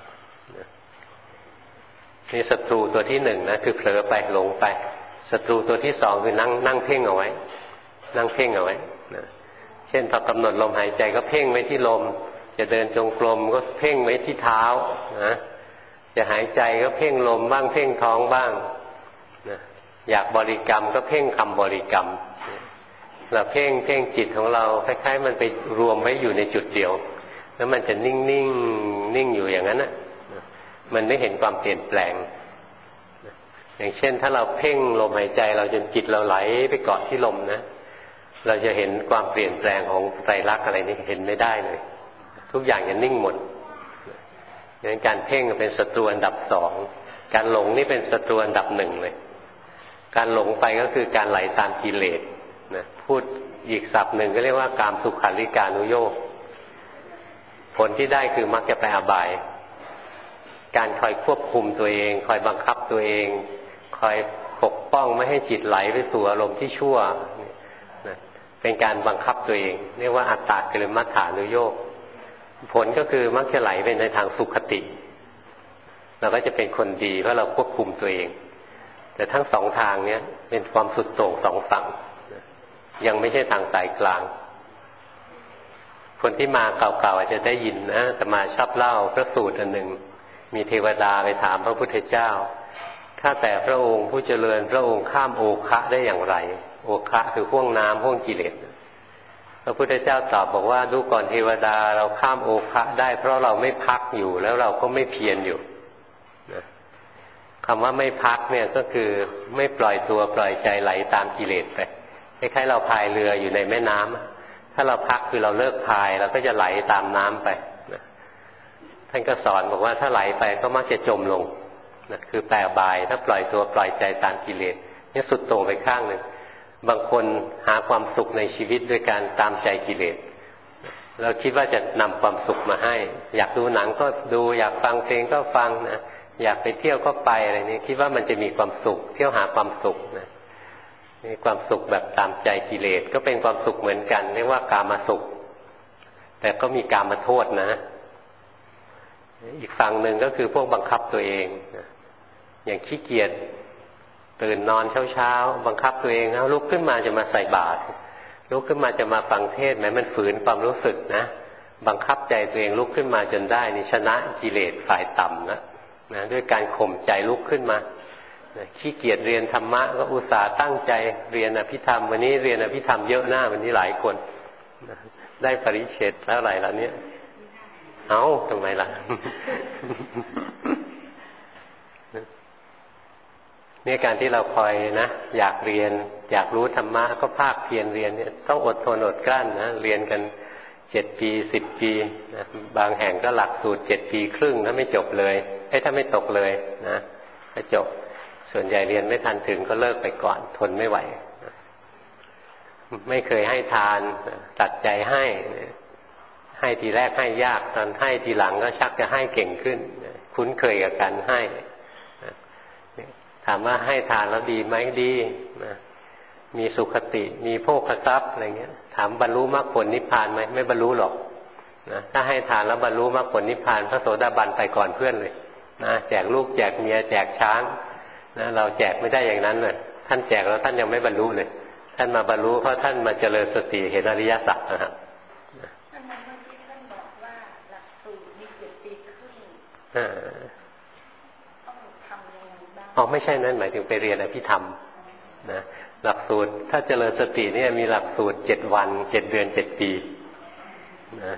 นี่ศัตรูตัวที่หนึ่งนะคือเผลอไปหลงไปศัตรูตัวที่สองคือนั่งเพ่งเอาไว้นั่งเพ่งเอาไว้นะเช่นพอกำหนดลมหายใจก็เพ่งไว้ที่ลมจะเดินจงกรมก็เพ่งไว้ที่เท้านะจะหายใจก็เพ่งลมบ้างเพ่งท้องบ้างนะอยากบริกรรมก็เพ่งคำบริกรรมเราเพ่งจิตของเราคล้ายๆมันไปรวมไว้อยู่ในจุดเดียวแล้วมันจะนิ่งอยู่อย่างนั้นนะมันไม่เห็นความเปลี่ยนแปลงอย่างเช่นถ้าเราเพ่งลมหายใจเราจนจิตเราไหลไปเกาะที่ลมนะเราจะเห็นความเปลี่ยนแปลงของไตรลักษณ์อะไรนี่เห็นไม่ได้เลยทุกอย่างจะนิ่งหมดดังนั้นการเพ่งเป็นศัตรูอันดับสองการหลงนี่เป็นศัตรูอันดับหนึ่งเลยการหลงไปก็คือการไหลตามกิเลสนะพูดอีกศัพท์หนึ่งก็เรียกว่ากามสุขัลลิกานุโยคผลที่ได้คือมักจะไปอบายการคอยควบคุมตัวเองคอยบังคับตัวเองคอยปกป้องไม่ให้จิตไหลไปสู่อารมณ์ที่ชั่วนะเป็นการบังคับตัวเองเรียกว่าอัตตกิลมัฏฐานุโยคผลก็คือมักจะไหลไปในทางสุขติเราก็จะเป็นคนดีเพราะเราควบคุมตัวเองแต่ทั้งสองทางเนี้ยเป็นความสุดโต่งสองฝั่งยังไม่ใช่ทางสายกลางคนที่มาเก่าๆอาจจะได้ยินนะแต่มาชอบเล่าพระสูตรอันหนึ่งมีเทวดาไปถามพระพุทธเจ้าข้าแต่พระองค์ผู้เจริญพระองค์ข้ามโอคะได้อย่างไรโอคะคือห้วงน้ำห้วงกิเลสพระพุทธเจ้าตอบบอกว่าดูก่อนเทวดาเราข้ามโอคะได้เพราะเราไม่พักอยู่แล้วเราก็ไม่เพียรอยู่นะคำว่าไม่พักเนี่ยก็คือไม่ปล่อยตัวปล่อยใจไหลตามกิเลสไปคล้ายๆเราพายเรืออยู่ในแม่น้ำถ้าเราพักคือเราเลิกพายเราก็จะไหลตามน้ำไปนะท่านก็สอนบอกว่าถ้าไหลไปก็มักจะจมลงนะคือแปรบายถ้าปล่อยตัวปล่อยใจตามกิเลสนี่สุดโต่งไปข้างหนึ่งบางคนหาความสุขในชีวิตด้วยการตามใจกิเลสเราคิดว่าจะนำความสุขมาให้อยากดูหนังก็ดูอยากฟังเพลงก็ฟังนะอยากไปเที่ยวก็ไปอะไรนี้คิดว่ามันจะมีความสุขเที่ยวหาความสุขนะมีความสุขแบบตามใจกิเลสก็เป็นความสุขเหมือนกันเรียกว่ากามสุขแต่ก็มีกามโทษนะอีกฝั่งหนึ่งก็คือพวกบังคับตัวเองอย่างขี้เกียจตื่นนอนเช้าๆบังคับตัวเองแล้วลุกขึ้นมาจะมาใส่บาตรลุกขึ้นมาจะมาฟังเทศน์แม้มันฝืนความรู้สึกนะบังคับใจตัวเองลุกขึ้นมาจนได้นี่ชนะกิเลสฝ่ายต่ำนะด้วยการข่มใจลุกขึ้นมาขี้เกียจเรียนธรรมะก็อุตส่าห์ตั้งใจเรียนอภิธรรมวันนี้เรียนอภิธรรมเยอะหน้าวันนี้หลายคนได้ปริเฉดแล้วอะไรแล้วเนี่ยเอาทำไมล่ะ เนี่ยการที่เราคอยนะอยากเรียนอยากรู้ธรรมะก็ภาคเพียรเรียนเนี่ยต้องอดทนอดกลั้นนะเรียนกัน7 ปี10 ปีนะบางแห่งก็หลักสูตร7 ปีครึ่งถ้าไม่จบเลยถ้าไม่ตกเลยนะก็จบส่วนใหญ่เรียนไม่ทันถึงก็เลิกไปก่อนทนไม่ไหวไม่เคยให้ทานตัดใจให้ทีแรกให้ยากตอนให้ทีหลังก็ชักจะให้เก่งขึ้นคุ้นเคยกับการให้ถามว่าให้ทานแล้วดีไหมดีนะมีสุขติมีโภคทรัพย์อะไรเงี้ยถามบรรลุมรรคผลนิพพานไหมไม่บรรลุหรอกนะถ้าให้ทานแล้วบรรลุมรรคผลนิพพานพระโสดาบันไปก่อนเพื่อนเลยนะแจกลูกแจกเมียแจกช้างนะเราแจกไม่ได้อย่างนั้นเลยท่านแจกแล้วท่านยังไม่บรรลุเลยท่านมาบรรลุเพราะท่านมาเจริญสติเห็นอริยสัจนะครับท่านเมื่อกี้ท่านบอกว่าหลักสูตรมี7 ปีครึ่งต้องทำยังไงบ้างไม่ใช่นั้นหมายถึงไปเรียนอภิธรรมนะหลักสูตรถ้าเจริญสติเนี่ยมีหลักสูตร7 วัน7 เดือน7 ปีนะ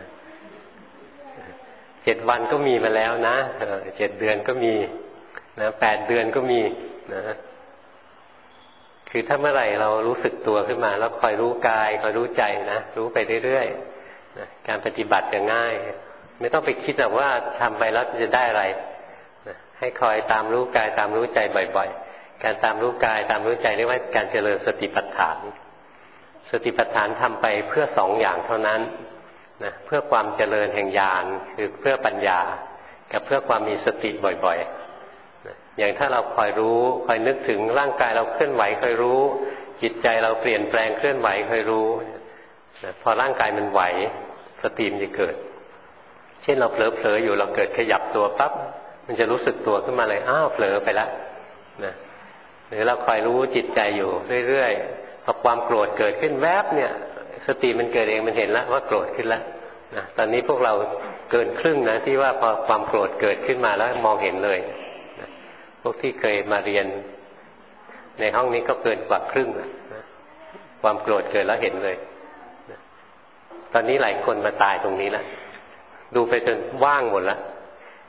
7 วันก็มีมาแล้วนะ7 เดือนก็มีนะ8 เดือนก็มีนะคือถ้าเมื่อไหร่เรารู้สึกตัวขึ้นมาแล้วคอยรู้กายคอยรู้ใจนะรู้ไปเรื่อยๆนะการปฏิบัติจะง่ายไม่ต้องไปคิดหรอกว่าทำไปแล้วจะได้อะไรนะให้คอยตามรู้กายตามรู้ใจบ่อยๆการตามรู้กายตามรู้ใจเรียกว่าการเจริญสติปัฏฐานสติปัฏฐานทำไปเพื่อ2 อย่างเท่านั้นนะเพื่อความเจริญแห่งญาณคือเพื่อปัญญากับเพื่อความมีสติบ่อยๆอย่างถ้าเราคอยรู้คอยนึกถึงร่างกายเราเคลื่อนไหวคอยรู้จิตใจเราเปลี่ยนแปลงเคลื่อนไหวคอยรู้พอร่างกายมันไหวสติมันจะเกิดเช่นเราเผลอๆอยู่เราเกิดขยับตัวปั๊บมันจะรู้สึกตัวขึ้นมาเลยอ้าวเผลอไปแล้วนะหรือเราคอยรู้จิตใจอยู่เรื่อยๆพอความโกรธเกิดขึ้นแวบเนี่ยสติมันเกิดเองมันเห็นแล้วว่าโกรธขึ้นแล้วนะตอนนี้พวกเราเกินครึ่งนะที่ว่าพอความโกรธเกิดขึ้นมาแล้วมองเห็นเลยนะพวกที่เคยมาเรียนในห้องนี้ก็เกินกว่าครึ่งนะความโกรธเกิดแล้วเห็นเลยนะตอนนี้หลายคนมาตายตรงนี้แล้วดูไปจนว่างหมดแล้ว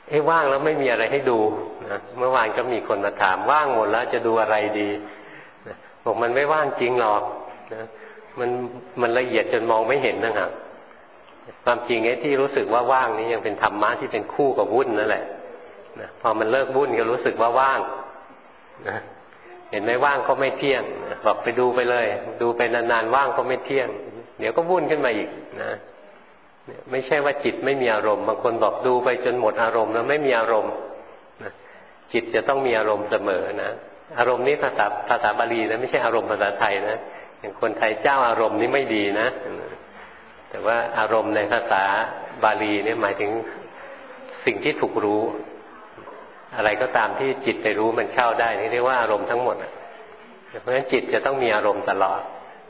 ว่างแล้วไม่มีอะไรให้ดูนะเมื่อวานก็มีคนมาถามว่างหมดแล้วจะดูอะไรดีนะบอกมันไม่ว่างจริงหรอกนะมันละเอียดจนมองไม่เห็นนะครับความจริงไอ้ที่รู้สึกว่าว่างนี้ยังเป็นธรรมะที่เป็นคู่กับวุ่นนั่นแหละนะพอมันเลิกวุ่นก็รู้สึกว่าว่างนะเห็นไหมว่างก็ไม่เที่ยงนะบอกไปดูไปเลยดูไปนานๆว่างก็ไม่เที่ยงเดี๋ยวก็วุ่นขึ้นมาอีกนะไม่ใช่ว่าจิตไม่มีอารมณ์บางคนบอกดูไปจนหมดอารมณ์แล้วไม่มีอารมณ์นะจิตจะต้องมีอารมณ์เสมอนะอารมณ์นี้ภาษาบาลีนะไม่ใช่อารมณ์ภาษาไทยนะอย่างคนไทยเจ้าอารมณ์นี่ไม่ดีนะแต่ว่าอารมณ์ในภาษาบาลีเนี่ยหมายถึงสิ่งที่ถูกรู้อะไรก็ตามที่จิตไปรู้มันเข้าได้นี่เรียกว่าอารมณ์ทั้งหมดเพราะฉะนั้นจิตจะต้องมีอารมณ์ตลอด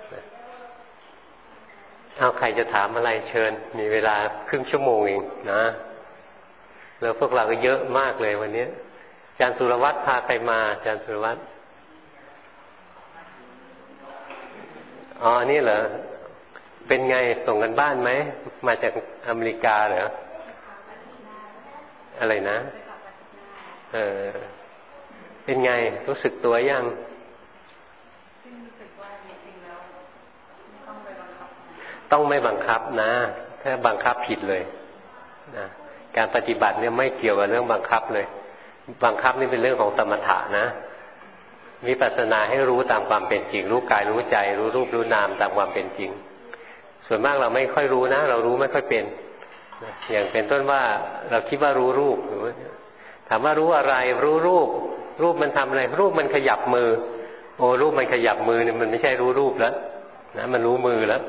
เอาใครจะถามอะไรเชิญมีเวลาครึ่งชั่วโมงเองนะแล้วพวกเราก็เยอะมากเลยวันนี้อาจารย์สุรวัตรพาใครมาอาจารย์สุรวัตรอ๋อนี่เหรอเป็นไงส่งกันบ้านไหมมาจากอเมริกาเหรออะไรนะเป็นไงรู้สึกตัวยังต้องไม่บังคับนะถ้าบังคับผิดเลยนะการปฏิบัติเนี่ยไม่เกี่ยวกับเรื่องบังคับเลยบังคับนี่เป็นเรื่องของสมถะนะวิปัสสนาให้รู้ตามความเป็นจริงรู้กายรู้ใจรู้รูปรู้นามตามความเป็นจริงส่วนมากเราไม่ค่อยรู้นะเรารู้ไม่ค่อยเป็นอย่างเป็นต้นว่าเราคิดว่ารู้รูปหรือถามว่ารู้อะไรรู้รูปมันทำอะไรรูปมันขยับมือโอ้รูปมันขยับมือเนี่ยมันไม่ใช่รู้รูปแล้วนะมันรู้มือแล้ว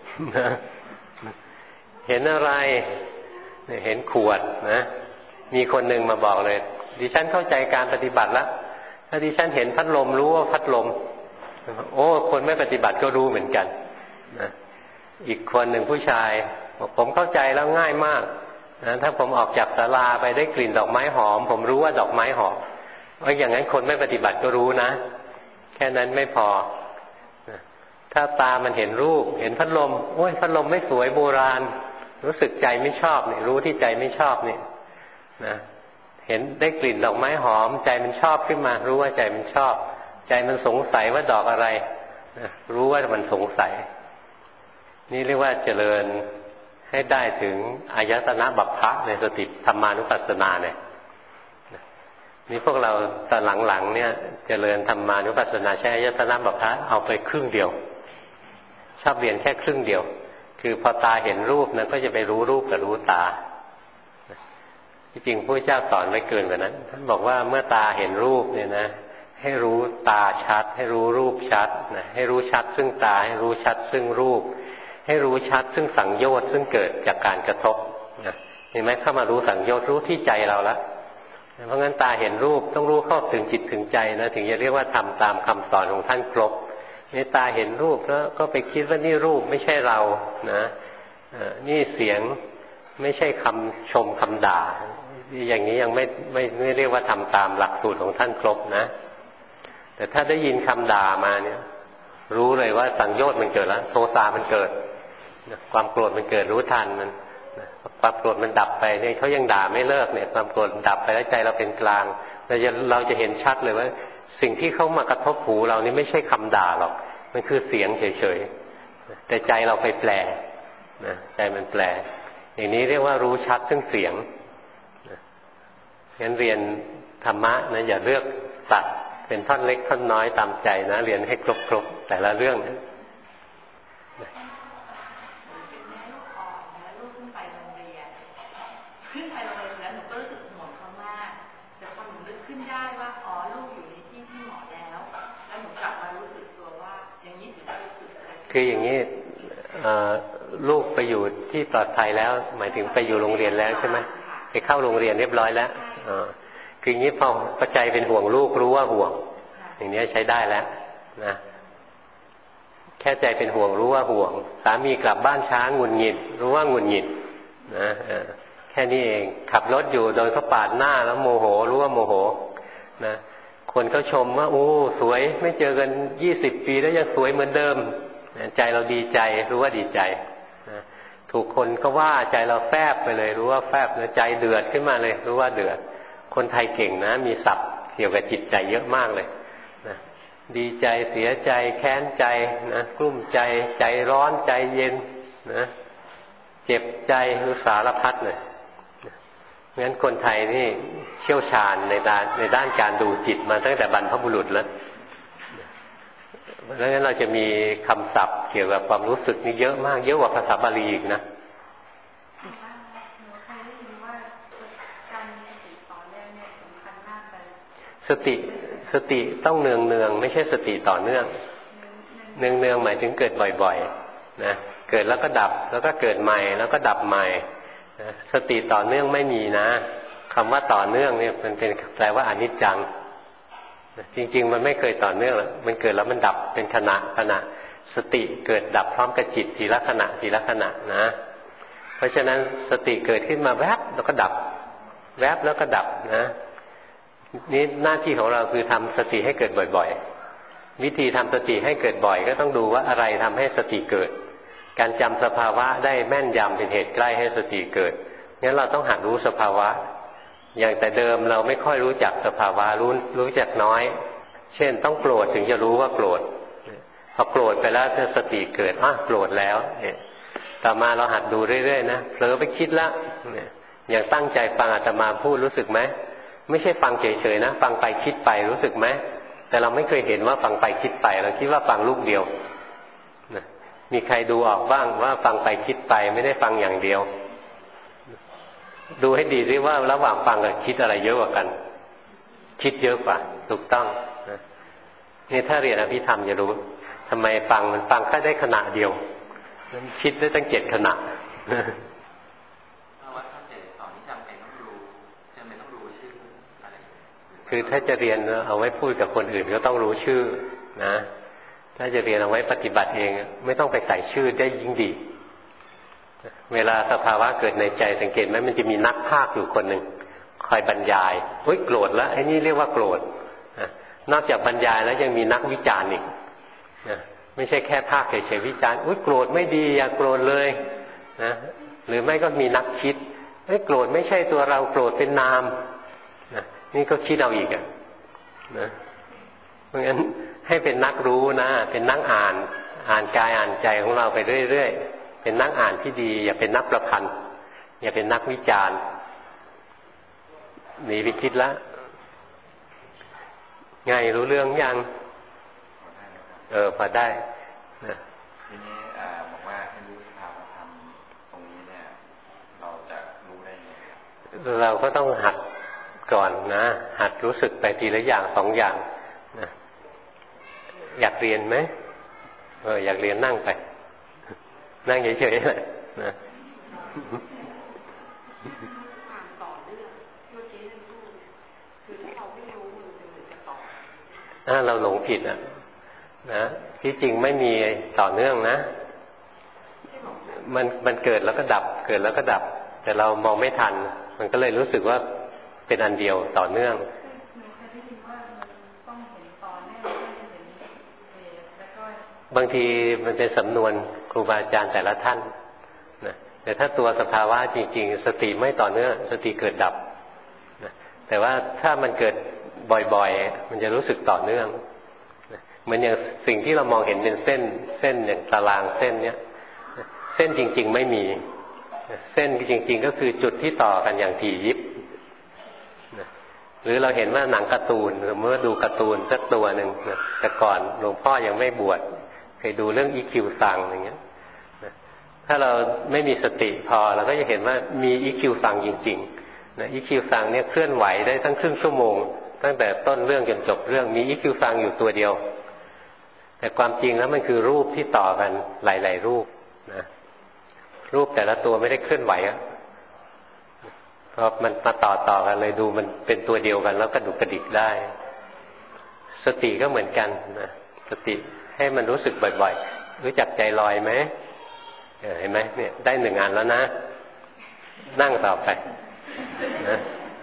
เห็นอะไรเห็นขวดนะมีคนหนึ่งมาบอกเลยดิฉันเข้าใจการปฏิบัติแล้วถ้าดิฉันเห็นพัดลมรู้ว่าพัดลมโอ้คนไม่ปฏิบัติก็รู้เหมือนกันนะอีกคนหนึ่งผู้ชายบอกผมเข้าใจแล้วง่ายมากนะถ้าผมออกจากศาลาไปได้กลิ่นดอกไม้หอมผมรู้ว่าดอกไม้หอมว่าอย่างนั้นคนไม่ปฏิบัติก็รู้นะแค่นั้นไม่พอถ้าตามันเห็นรูปเห็นพัดลมโอ้ยพัดลมไม่สวยโบราณรู้สึกใจไม่ชอบเนี่ยรู้ที่ใจไม่ชอบเนี่ยนะเห็นได้กลิ่นดอกไม้หอมใจมันชอบขึ้นมารู้ว่าใจมันชอบใจมันสงสัยว่าดอกอะไรนะรู้ว่ามันสงสัยนี่เรียกว่าเจริญให้ได้ถึงอายตนะบัพพะในสติธรรมานุปัสสนาเนี่ยนี่พวกเราตอนหลังๆเนี่ยเจริญธรรมานุปัสสนาใช้อายตนะบัพพะเอาไปครึ่งเดียวชอบเรียนแค่ครึ่งเดียวคือพอตาเห็นรูปนะก็จะไปรู้รูปกับรู้ตาที่จริงพระเจ้าสอนไว้เกินกว่านั้นท่านบอกว่าเมื่อตาเห็นรูปเนี่ยนะให้รู้ตาชัดให้รู้รูปชัดนะให้รู้ชัดซึ่งตาให้รู้ชัดซึ่งรูปให้รู้ชัดซึ่งสังโยชน์ซึ่งเกิดจากการกระทบนะเห็นไหมเข้ามารู้สังโยชน์รู้ที่ใจเราละเพราะงั้นตาเห็นรูปต้องรู้เข้าถึงจิตถึงใจนะถึงจะเรียกว่าทำตามคำสอนของท่านครบนี่ตาเห็นรูปแล้วก็ไปคิดว่านี่รูปไม่ใช่เรานะนี่เสียงไม่ใช่คำชมคำด่าอย่างนี้ยังไม่เรียกว่าทำตามหลักสูตรของท่านครบนะแต่ถ้าได้ยินคำด่ามาเนี่ยรู้เลยว่าสังโยชน์มันเกิดแล้วโทสะมันเกิดความโกรธมันเกิดรู้ทันมันความโกรธมันดับไปเนี่ยเขายังด่าไม่เลิกเนี่ยความโกรธดับไปแล้วใจเราเป็นกลางเราจะเห็นชัดเลยว่าสิ่งที่เขามากระทบหูเรานี่ไม่ใช่คำด่าหรอกมันคือเสียงเฉยๆแต่ใจเราไปแปลนะใจมันแปลอย่างนี้เรียกว่ารู้ชัดซึ่งเสียงงั้นเรียนธรรมะนะอย่าเลือกตัดเป็นท่อนเล็กท่อนน้อยตามใจนะเรียนให้ครบแต่ละเรื่องนะขึ้นไปโรงเรียนแล้วหนูก็รู้สึกห่วงเขามากแต่พอหนูนึกขึ้นได้ว่าอ๋อลูกอยู่ในที่ที่เหมาะแล้วหนูกลับมารู้สึกตัวว่าอย่างนี้ถึงจะรู้สึกคืออย่างนี้ลูกไปอยู่ที่ปลอดภัยแล้วหมายถึงไปอยู่โรงเรียนแล้วใช่ไหมไปเข้าโรงเรียนเรียบร้อยแล้วคืออย่างนี้พอปัจจัยเป็นห่วงลูกรู้ว่าห่วงอย่างนี้ใช้ได้แล้วนะแค่ใจเป็นห่วงรู้ว่าห่วงสามีกลับบ้านช้าหงุดหงิดรู้ว่าหงุดหงิดนะแค่นี้เองขับรถอยู่โดยเขาปาดหน้าแล้วโมโหรู้ว่าโมโหนะคนเขาชมว่าโอ้สวยไม่เจอกัน20 ปีแล้วยังสวยเหมือนเดิมใจเราดีใจรู้ว่าดีใจนะถูกคนก็ว่าใจเราแฟบไปเลยรู้ว่าแฟบแล้วใจเดือดขึ้นมาเลยรู้ว่าเดือดคนไทยเก่งนะมีศัพท์เกี่ยวกับจิตใจเยอะมากเลยนะดีใจเสียใจแค้นใจนะกลุ้มใจใจร้อนใจเย็นนะเจ็บใจคือสารพัดเลยงั้นคนไทยนี่เชี่ยวชาญในด้านการดูจิตมาตั้งแต่บรรพบุรุษแล้วเพราะฉะนั้นเราจะมีคำศัพท์เกี่ยวกับความรู้สึกนี่เยอะมากเยอะกว่าภาษาบาลีอีกนะสติต้องเนืองไม่ใช่สติต่อเนื่องหมายถึงเกิดบ่อยๆนะเกิดแล้วก็ดับแล้วก็เกิดใหม่แล้วก็ดับใหม่นะสติต่อเนื่องไม่มีนะคำว่าต่อเนื่องเนี่ยมันเป็นแปลว่าอนิจจังจริงๆมันไม่เคยต่อเนื่องหรอกมันเกิดแล้วมันดับเป็นขณะสติเกิดดับพร้อมกับจิตทีละขณะนะเพราะฉะนั้นสติเกิดขึ้นมาแวบแล้วก็ดับแวบแล้วก็ดับนะนี่หน้าที่ของเราคือทำสติให้เกิดบ่อยๆวิธีทำสติให้เกิดบ่อยก็ต้องดูว่าอะไรทำให้สติเกิดการจำสภาวะได้แม่นยำเป็นเหตุใกล้ให้สติเกิดงั้นเราต้องหัดรู้สภาวะอย่างแต่เดิมเราไม่ค่อยรู้จักสภาวะรู้จักน้อยเช่นต้องโกรธถึงจะรู้ว่าโกรธพอโกรธไปแล้วสติเกิดโกรธแล้วต่อมาเราหัดดูเรื่อยๆนะเผลอไปคิดละอย่างตั้งใจฟังอาตมาพูดรู้สึกไหมไม่ใช่ฟังเฉยๆนะฟังไปคิดไปรู้สึกไหมแต่เราไม่เคยเห็นว่าฟังไปคิดไปเราคิดว่าฟังลูกเดียวนะมีใครดูออกบ้างว่าฟังไปคิดไปไม่ได้ฟังอย่างเดียวดูให้ดีซิว่าระหว่างฟังกับคิดอะไรเยอะกว่ากันคิดเยอะกว่าถูกต้องนะนี่ถ้าเรียนอภิธรรมจะรู้ทำไมมันฟังแค่ได้ขณะเดียวคิดได้ตั้ง7 ขณะคือถ้าจะเรียนเอาไว้พูดกับคนอื่นก็ต้องรู้ชื่อนะถ้าจะเรียนเอาไว้ปฏิบัติเองไม่ต้องไปใส่ชื่อได้ยิ่งดีเวลาสภาวะเกิดในใจสังเกตไหมมันจะมีนักพากย์อยู่คนหนึ่งคอยบรรยายโกรธแล้วไอ้นี่เรียกว่าโกรธนอกจากบรรยายแล้วยังมีนักวิจารณ์อีกไม่ใช่แค่พากย์เฉยๆวิจารณ์โกรธไม่ดีอย่าโกรธเลยนะหรือไม่ก็มีนักคิดโกรธไม่ใช่ตัวเราโกรธเป็นนามนี่ก็คิดเอาอีกนะเพราะงั้นให้เป็นนักรู้นะเป็นนักอ่านกายอ่านใจของเราไปเรื่อยๆเป็นนักอ่านที่ดีอย่าเป็นนักประพันธ์อย่าเป็นนักวิจารณ์หนีไปคิดละไงรู้เรื่องยังพอได้นะทีนี้บอกว่าให้รู้สภาวะธรรมตรงนี้เนี่ยเราจะรู้ได้ไงเราก็ต้องหัดก่อนนะหัดรู้สึกไปทีละอย่าง2 อย่างนะอยากเรียนไหมอยากเรียนนั่งไปนั่งเฉยๆแหละนะเราหลงผิดนะที่จริงไม่มีต่อเนื่องนะมันเกิดแล้วก็ดับเกิดแล้วก็ดับแต่เรามองไม่ทันมันก็เลยรู้สึกว่าเป็นอันเดียวต่อเนื่องบางทีมันเป็นสำนวนครูบาอาจารย์แต่ละท่านนะแต่ถ้าตัวสภาวะจริงๆสติไม่ต่อเนื่องสติเกิดดับนะแต่ว่าถ้ามันเกิดบ่อยๆมันจะรู้สึกต่อเนื่องนะเหมือนอย่างสิ่งที่เรามองเห็นเป็นเส้นอย่างตารางเส้นเนี้ยเส้นจริงๆไม่มีเส้นจริงๆก็คือจุดที่ต่อกันอย่างถี่ยิบหรือเราเห็นว่าหนังการ์ตูนเมื่อดูการ์ตูนสักตัวหนึ่งแต่ก่อนหลวงพ่อยังไม่บวชเคยดูเรื่องอีคิวซังอย่างเงี้ยถ้าเราไม่มีสติพอเราก็จะเห็นว่ามีอีคิวซังจริงๆอีคิวซังเนี่ยเคลื่อนไหวได้ตั้งครึ่งชั่วโมงตั้งแต่ต้นเรื่องจนจบเรื่องมีอีคิวซังอยู่ตัวเดียวแต่ความจริงแล้วมันคือรูปที่ต่อกันหลายๆรูปนะรูปแต่ละตัวไม่ได้เคลื่อนไหวเพราะมันมาต่อกันเลยดูมันเป็นตัวเดียวกันแล้วกระดุกกระดิกได้สติก็เหมือนกันนะสติให้มันรู้สึกบ่อยๆรู้จักใจลอยไหมเห็นไหมเนี่ยได้1 อันแล้วนะนั่งต่อไปนะ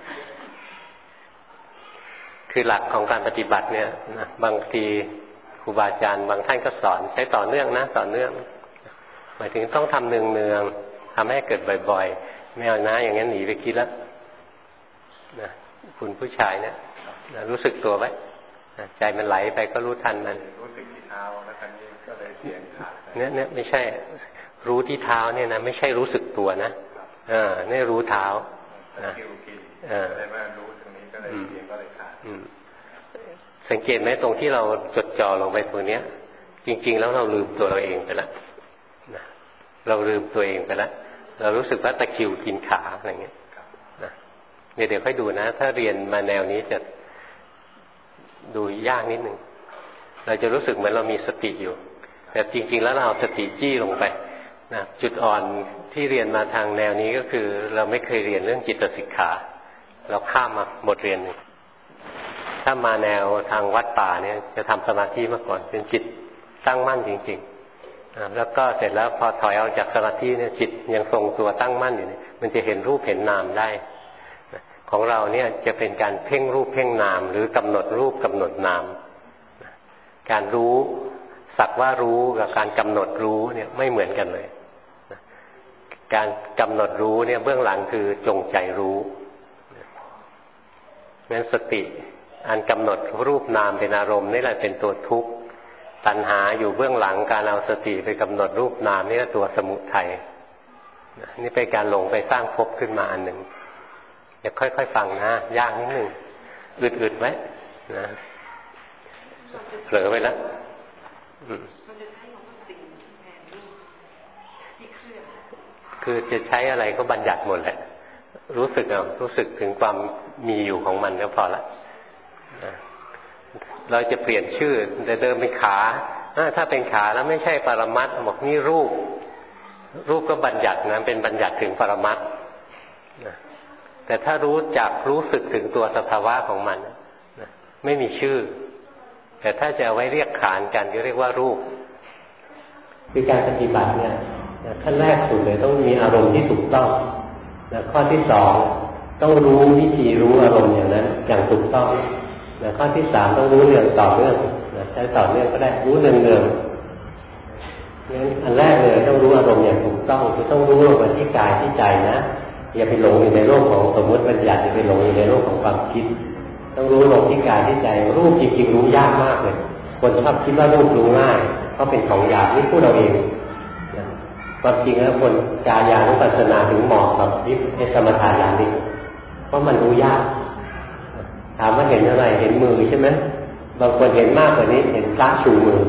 คือหลักของการปฏิบัติเนี่ยนะบางทีครูบาอาจารย์บางท่านก็สอนใช้ต่อเนื่องนะต่อเนื่องหมายถึงต้องทำเนืองทำให้เกิดบ่อยๆไม่เอานะอย่างนั้นหนีไปคิดแล้วนะคุณผู้ชายเนี่ยนะรู้สึกตัวไว้นะใจมันไหลไปก็รู้ทันมันรู้สึกที่เท้าแล้วกันนี้ก็เลยเสียงขาดเนี่ยไม่ใช่รู้ที่เท้าเนี่ยนะไม่ใช่รู้สึกตัวนะนี่รู้เท้านะได้มารู้ตรงนี้ก็เลยเสียงก็เลยขาดสังเกตไหมตรงที่เราจดจ่อลงไปตรงเนี้ยจริงๆแล้วเราลืมตัวเราเองไปแล้วนะเราลืมตัวเองไปแล้วเรารู้สึกว่าตะคริวกินขาอะไรเงี้ยนะเดี๋ยวค่อยดูนะถ้าเรียนมาแนวนี้จะดูยากนิดนึงเราจะรู้สึกเหมือนเรามีสติอยู่แต่จริงๆแล้วเราเอาสติจี้ลงไปนะจุดอ่อนที่เรียนมาทางแนวนี้ก็คือเราไม่เคยเรียนเรื่องจิตสิกขาเราข้ามมาบทเรียนนึงถ้ามาแนวทางวัดป่าเนี่ยจะทำสมาธิมาก่อนเป็นจิตตั้งมั่นจริงๆแล้วก็เสร็จแล้วพอถอยออกจากสมาธิเนี่ยจิตยังทรงตัวตั้งมั่นอยู่เนี่ยมันจะเห็นรูปเห็นนามได้ของเราเนี่ยจะเป็นการเพ่งรูปเพ่งนามหรือกำหนดรูปกำหนดนามการรู้สักว่ารู้กับการกำหนดรู้เนี่ยไม่เหมือนกันเลยการกำหนดรู้เนี่ยเบื้องหลังคือจงใจรู้งั้นสติอันกำหนดรูปนามเป็นอารมณ์นี่แหละเป็นตัวทุกข์ตัณหาอยู่เบื้องหลังการเอาสติไปกำหนดรูปนามนี่ตัวสมุทัยนี่เป็นการหลงไปสร้างภพขึ้นมาอันหนึ่งอย่าค่อยๆฟังนะยากนิดนึงอึดๆไหมนะเผลอไปแล้วคือจะใช้อะไรก็บัญญัติหมดแหละรู้สึกเอารู้สึกถึงความมีอยู่ของมันก็พอละเราจะเปลี่ยนชื่อแต่เดิมเป็นขาถ้าเป็นขาแล้วไม่ใช่ปรมัตถ์บอกนี่รูปก็บัญญัตินะเป็นบัญญัติถึงปรมัตถ์แต่ถ้ารู้จักรู้สึกถึงตัวสภาวะของมันไม่มีชื่อแต่ถ้าจะเอาไว้เรียกขานกันก็เรียกว่ารูปคือการปฏิบัติเนี่ยขั้นแรกสุดเลยต้องมีอารมณ์ที่ถูกต้องข้อที่สองต้องรู้วิธีรู้อารมณ์อย่างนั้นอย่างถูกต้องข้อที่สามต้องรู้เรื่องต่อเนื่องใช้ต่อเนื่องก็ได้รู้เนืองๆงั้นอันแรกเลยต้องรู้อารมณ์อย่างถูกต้องคือต้องรู้ลงไปที่กายที่ใจนะอย่าไปหลงอยู่ในโลกของสมมติบัญญัติอย่าไปหลงอยู่ในโลกของความคิดต้องรู้ลงที่กายที่ใจรูปจริงๆรู้ยากมากเลยคนชอบคิดว่ารูปรู้ง่ายเพราะเป็นของหยาบนี่พูดเราเองความจริงแล้วคนกายานุปัสสนาถึงเหมาะกับวิปัสสมถะญาณนี่เพราะมันรู้ยากถามว่าเห็นอะไรเห็นมือใช่ไหมบางคนเห็นมากกว่านี้เห็นพระชูมือ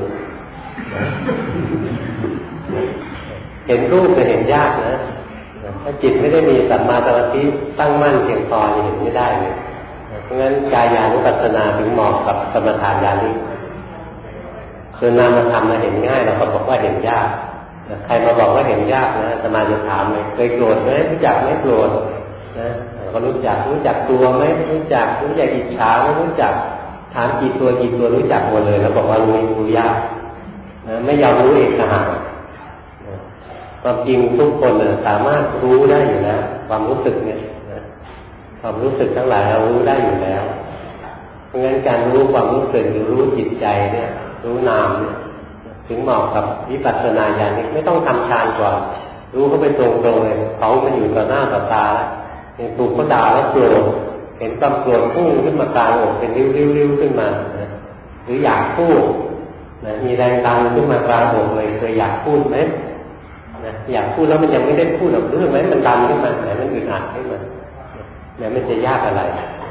เห็นรูปจะเห็นยากนะถ้าจิตไม่ได้มีสัมมาสมาธิตั้งมั่นเพียงพอจะเห็นไม่ได้เลยเพราะงั้นกายานุปัสสนาถึงเหมาะกับสมถะญาณนี่ส่วนนามธรรมเห็นง่ายเราก็บอกว่าเห็นยากใครมาบอกว่าเห็นยากนะอาตมาจะถามเลยเคยโกรธไหมรู้จักไหมโกรธนะก็รู้จักตัวไหมรู้จักอิจฉาไม่รู้จักถามกี่ตัวรู้จักหมดเลยแล้วบอกว่ารู้ยากนะไม่ยอมรู้เองต่างหากความจริงทุกคนสามารถรู้ได้อยู่แล้วความรู้สึกเนี่ยความรู้สึกทั้งหลายเรารู้ได้อยู่แล้วเพราะงั้นการรู้ความรู้สึกหรือรู้จิตใจเนี่ยรู้นามเนี่ยถึงเหมาะกับวิปัสสนาญาณไม่ต้องทำฌานก่อนรู้เข้าไปตรงๆเลยเขามันอยู่ต่อหน้าต่อตาแล้วถูกเขาด่าแล้วโกรธเห็นความโกรธพุ่งขึ้นมากลางอกเป็นริ้วๆขึ้นมาหรืออยากพูดมีแรงดันขึ้นมากลางอกเลยเคยอยากพูดไหมอยากพูดแล้วมันยังไม่ได้พูดหรอกรู้ไหมมันดันขึ้นมาไหนมันอึดอัดขึ้นมาไหนมันจะยากอะไร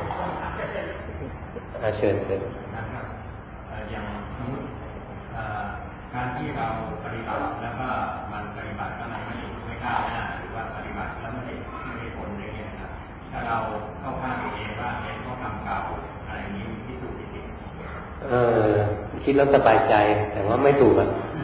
เชิญการที่เราปฏิบัติแล้วก็มันปฏิบัติแล้วมันไม่ก้าวหน้าหรือว่าปฏิบัติแล้วไม่ได้ผลอย่างเงี้ยครับถ้าเราเข้าข้างตัวเองว่าเป็นข้อกรรมเก่าอะไรนี้ที่ถูกที่ผิดคิดแล้วสบายใจแต่ว่าไม่ถูก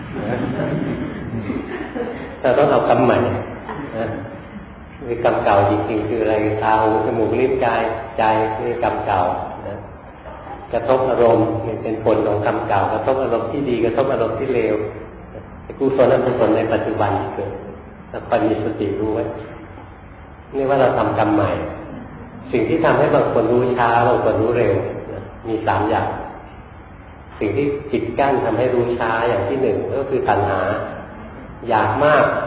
เราต้องเอากรรมใหม่คือกรรมเก่าจริงๆคืออะไรตาหูจมูกลิ้นกายใจคือกรรมเก่ากระทบอารมณ์เป็นผลของกรรมเก่ากระทบอารมณ์ที่ดีกระทบอารมณ์ที่เลวกุศลอกุศลในปัจจุบันเกิดแล้วคอยมีสติรู้ไว้นี่ว่าเราทำกรรมใหม่สิ่งที่ทำให้บางคนรู้ช้าบางคนรู้เร็วมีสามอย่างสิ่งที่จิตกั้นทำให้รู้ช้าอย่างที่หนึ่งก็คือตัณหาอยากมาก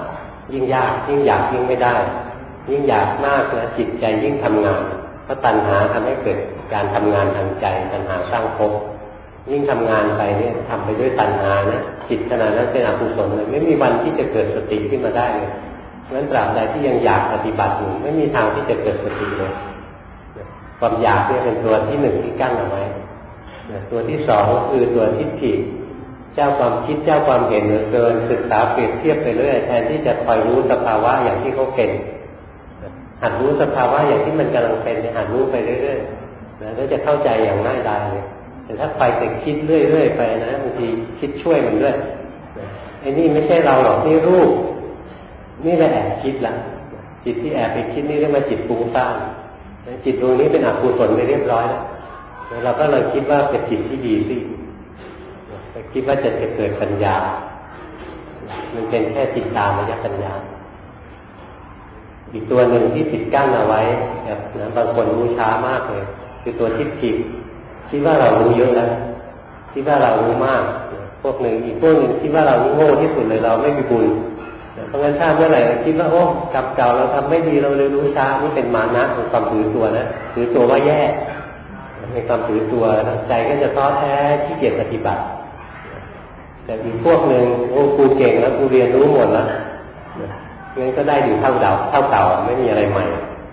ยิ่งยากยิ่งอยากยิ่งไม่ได้ยิ่งอยากมากนะจิตใจยิ่งทำงานเพราะตัณหาทำให้เกิดการทำงานทางใจตัณหาสร้างภพยิ่งทำงานไปเนี่ยทำไปด้วยตัณหานะจิตขณะนั้นเป็นอกุศลเลยไม่มีวันที่จะเกิดสติขึ้นมาได้เลยเพราะฉะนั้นตราบใดที่ยังอยากปฏิบัติอยู่ไม่มีทางที่จะเกิดสติเลยความอยากเนี่ยเป็นตัวที่หนึ่งที่กั้นเอาไว้ตัวที่สองคือตัวทิฏฐิเจ้าความคิดเจ้าความเห็นเหลือเกินศึกษาเปรียบเทียบไปเรื่อยแทนที่จะคอยรู้สภาวะอย่างที่เขาเป็นหัดรู้สภาวะอย่างที่มันกำลังเป็นหัดรู้ไปเรื่อยๆแล้วจะเข้าใจอย่างง่ายดายเลยแต่ถ้าไปแต่คิดเรื่อยๆไปนะบางทีคิดช่วยมันด้วยไอ้นี่ไม่ใช่เราหรอกนี่รูปนี่แหละแอบคิดละจิตที่แอบไปคิดนี่เรียกว่าจิตฟุ้งซ่านจิตดวงนี้เป็นอกุศลไปเรียบร้อยแล้วเราก็เลยคิดว่าเป็นจิตที่ดีสิคิดว่าจะเกิดปัญญามันเป็นแค่จิตตามยปัญญาอีกตัวหนึ่งที่ปิดกั้นเอาไว้แบบนะบางคนรู้ช้ามากเลยคือตัวทิฏฐิคิดว่าเรารู้เยอะแล้วคิดว่าเรารู้มากพวกหนึ่งอีกพวกหนึ่งคิดว่าเราโง่ที่สุดเลยเราไม่มีบุญเพราะงั้นถ้าเมื่อไหร่คิดว่าโอ้กรรมเก่าเราทำไม่ดีเราเลยรู้ช้านี่เป็นมานะเป็นความถือตัวนะถือตัวว่าแย่เป็นความถือตัวใจก็จะท้อแท้ขี้เกียจปฏิบัติแต่อีกพวกหนึ่งโอ้กูเก่งแล้วกูเรียนรู้หมดแล้วงั้นก็ได้อยู่เท่าเก่าไม่มีอะไรใหม่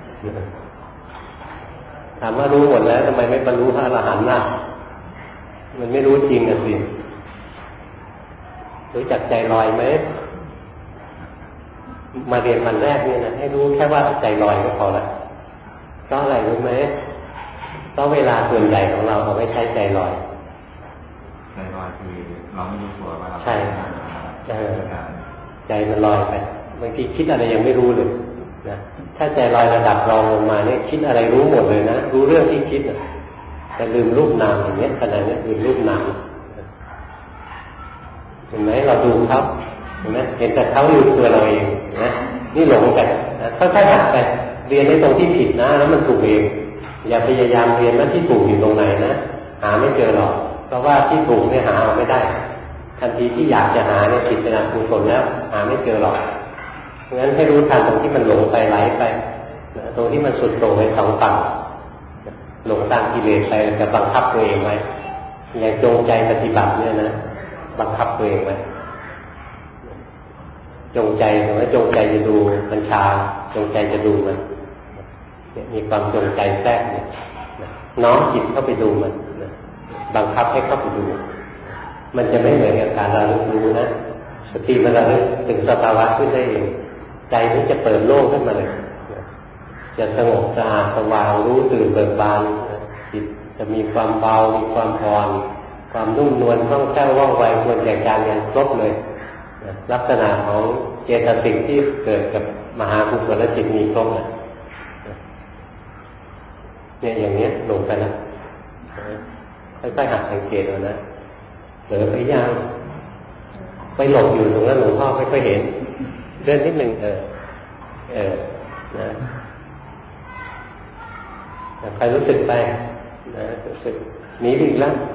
ถามว่ารู้หมดแล้วทำไมไม่บรรลุพระอรหันต์ล่ะมันไม่รู้จริงอ่ะสิรู้จักใจลอยไหมมาเรียนวันแรกเนี่ยนะให้รู้แค่ว่าใจลอยก็พอละเพราะอะไรรู้ไหมเพราะเวลาส่วนใหญ่ของเราเอาไว้ใช้ใจลอยใจลอยคือเราไม่รู้ตัวว่าเราใช่ใจมันลอยไปบางทีคิดอะไรยังไม่รู้เลยนะถ้าใจลอยระดับรองลงมาเนี่ยคิดอะไรรู้หมดเลยนะรู้เรื่องที่คิดแต่ลืมรูปนามอย่างเงี้ยขนาดนี้ลืมรูปนามเห็นไหมเราดูเขาเห็นไหมเห็นแต่เขาอยู่ตัวเราเองนะนี่หลงกันค่อยๆหัดไปเรียนในตรงที่ผิดนะแล้วมันถูกเองอย่าพยายามเรียนว่าที่ถูกอยู่ตรงไหนนะหาไม่เจอหรอกเพราะว่าที่ถูกเนี่ยหาไม่ได้ทันทีที่อยากจะหาเนี่ยจิตเป็นอกุศลแล้วหาไม่เจอหรอกงั้นให้รู้ทันตรงที่มันหลงไปไหลไปตรงที่มันสุดโต่งไปสองฝั่งหลงตามกิเลสไปจะบังคับตัวเองไว้อย่างจงใจปฏิบัติเนี่ยนะบังคับตัวเองไว้จงใจหรือว่าจงใจจะดูบัญชาจงใจจะดูมันมีความจงใจแทรกเนี่ยน้อมจิตเข้าไปดูมันบังคับให้เข้าไปดูมันจะไม่เหมือนกับการระลึกรู้นะสติมันระลึกถึงสภาวะขึ้นได้เองใจมันจะเปิดโล่งขึ้นมาเลยจะสงบสะอาดสว่างรู้ตื่นเบิกบานจิตจะมีความเบามีความอ่อนความนุ่มนวลคล่องแคล่วว่องไวควรแก่การงานครบเลยลักษณะของเจตสิกที่เกิดกับมหากุศลจิตมีครบเนี่ยอย่างนี้ลงไปนะค่อยๆหัดสังเกตเอานะเผลอไปยังไปหลบอยู่ตรงนั้นหลวงพ่อไม่ค่อยเห็นเดินนิดหนึ่งนะใครรู้สึกไปนะรู้สึกหนีไปอีกแล้ว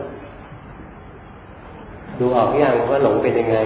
ดูออกยังว่าหลงเป็นยังไง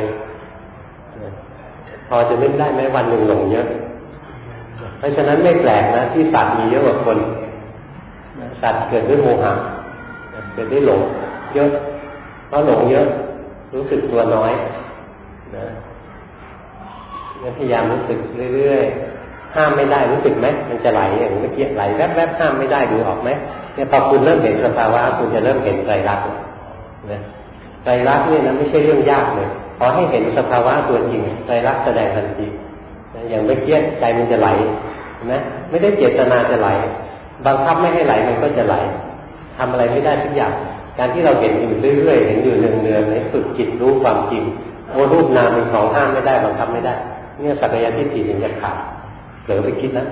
พอจะนึกได้ไหมวันหนึ่งหลงเยอะเพราะฉะนั้นไม่แปลกนะที่สัตว์มีเยอะกว่าคนสัตว์เกิดด้วยโมหะเกิดด้วยหลงเยอะเพราะหลงเยอะรู้สึกตัวน้อยนะพยายามรู้สึกเรื่อยๆห้ามไม่ได้รู้สึกไหมมันจะไหลอย่างเมื่อกี้ไหลแวบๆห้ามไม่ได้ดูออกไหมเนี่ยพอคุณเริ่มเห็นสภาวะคุณจะเริ่มเห็นไตรลักษณ์นะไตรลักษณ์เนี่ยนะไม่ใช่เรื่องยากเลยขอให้เห็นสภาวะตัวจริงไตรลักษณ์แสดงทันทีอย่างเมื่อกี้ใจมันจะไหลนะไม่ได้เจตนาจะไหลบังคับไม่ให้ไหลมันก็จะไหลทำอะไรไม่ได้ทุกอย่างการที่เราเห็นอยู่เรื่อยๆเห็นอยู่เนืองๆในสุดจิตรู้ความจริงโอ้รูปนามเป็นของห้ามไม่ได้บังคับไม่ได้เนี่ยสักยะทิฏฐิถึงจะขาดเผลอไปคิดนะ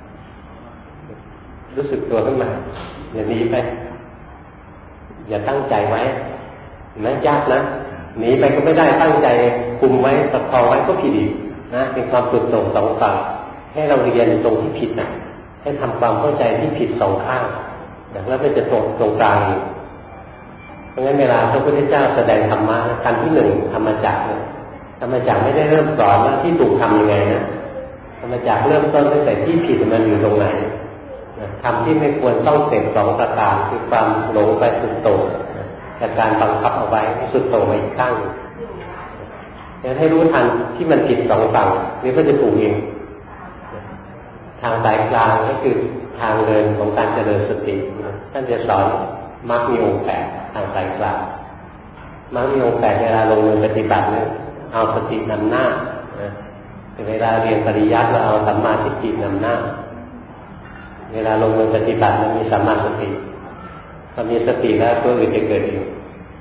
รู้สึกตัวขึ้นมาอย่าหนีไปอย่าตั้งใจไว้นะยากนะหนีไปก็ไม่ได้ตั้งใจคุมไว้ประคองไว้ก็ผิดอีกนะเป็นความสุดโต่งสองฝั่งให้เราเรียนตรงที่ผิดนะให้ทำความเข้าใจที่ผิดสองข้างแล้วมันจะตรงกลางอยู่เพราะงั้นเวลาพระพุทธเจ้าแสดงธรรมะขั้นที่หนึ่งธรรมจักรธรรมจักรไม่ได้เริ่มสอนว่าที่ถูกทำยังไงนะธรรมจักรเริ่มต้นตั้งแต่ที่ผิดมันอยู่ตรงไหนทำที่ไม่ควรต้องเสพสองประการคือความหลงไปสุดโต่งจากการบังคับเอาไว้สุดโต่งไปอีกข้างงั้นให้รู้ทันที่มันผิดสองฝั่งนี่ก็จะถูกเองทางสายกลางก็คือทางเดินของการเจริญสติท่านจะสอนมรรคมีองค์ 8ทางสายกลางมรรคมีองค์ 8เวลาลงมือปฏิบัติเนี่ยเอาสตินำหน้าเวลาเรียนปริยัติเราเอาสัมมาทิฏฐินำหน้าเวลาลงมือปฏิบัติมันมีสัมมาสติพอมีสติแล้วตัวอื่นจะเกิดเอง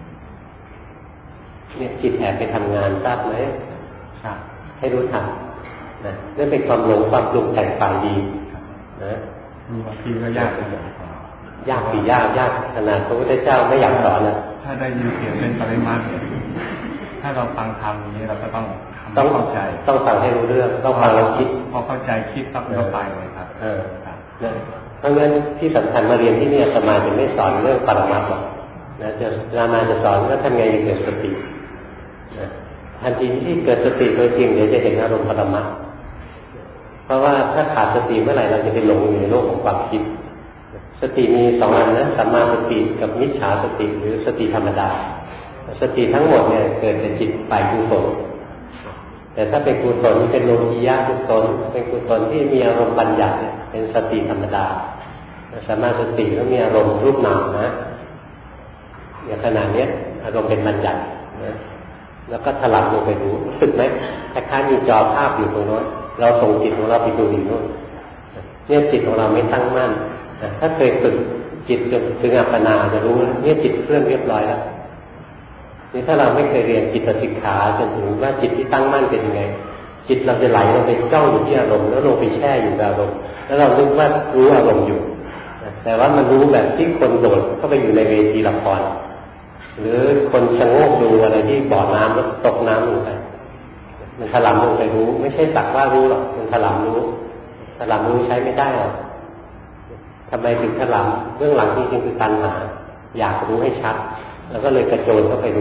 เนี่ยจิตแอบไปทำงานทราบไหมครับให้รู้ทันนะนั่นเป็นความหลงความปรุงแต่งฝ่ายดีนะมีบางทีก็ยากยากสิยากขนาดพระพุทธเจ้าไม่อยากสอนนะถ้าได้ยินเสียงเป็นปริมาณถ้าเราฟังธรรมอย่างนี้เราก็ต้องเข้าใจต้องฟังให้รู้เรื่องต้องฟังแล้วคิดพอเข้าใจคิดปั๊บก็ไปเลยครับเพราะงั้นที่สำคัญมาเรียนที่นี่อาตมาจะไม่สอนเรื่องปรมัตถ์หรอกนะอาตมาจะสอนว่าทำไงจะเกิดสติทันทีที่เกิดสติโดยจริงเดี๋ยวจะเห็นอารมณ์ปรมัตถ์เพราะว่าถ้าขาดสติเมื่อไหร่เราจะไปหลงอยู่ในโลกของความคิดสติมีสองอันนะสัมมาสติกับมิจฉาสติหรือสติธรรมดาสติทั้งหมดเนี่ยเกิดจากจิตฝ่ายกุศลแต่ถ้าเป็นกุศลเป็นโลกียะกุศลเป็นกุศลที่มีอารมณ์บัญญัติเป็นสติธรรมดาสัมมาสติก็มีอารมณ์รูปนามนะอย่างขนาดนี้อารมณ์เป็นบัญญัตินะแล้วก็ถลำลงไปดูรู้สึกไหมคล้ายๆมีจอภาพอยู่ตรงโน้นเราส่งจิตของเราไปดูอีกโน้นเนี่ยจิตของเราไม่ตั้งมั่นถ้าเคยฝึกจิตจนถึงอัปปนาจะรู้เนี่ยจิตเคลื่อนเรียบร้อยแล้วนี่ถ้าเราไม่เคยเรียนจิตสิกขาจนถึงว่าจิตที่ตั้งมั่นเป็นยังไงจิตเราจะไหลลงไปจ้องอยู่ที่อารมณ์แล้วลงไปแช่อยู่กับอารมณ์แล้วเราคิดว่ารู้อารมณ์อยู่แต่ว่ามันรู้แบบที่คนโดดเข้าไปอยู่ในเวทีละครหรือคนชะโงกดูอะไรที่บ่อน้ำแล้วตกน้ำลงไปมันถลำลงไปรู้ไม่ใช่สักว่ารู้หรอกมันถลำรู้ใช้ไม่ได้หรอกทำไมถึงถลำเบื้องหลังที่จริงคือตัณหาอยากรู้ให้ชัดแล้วก็เลยกระโจนเข้าไป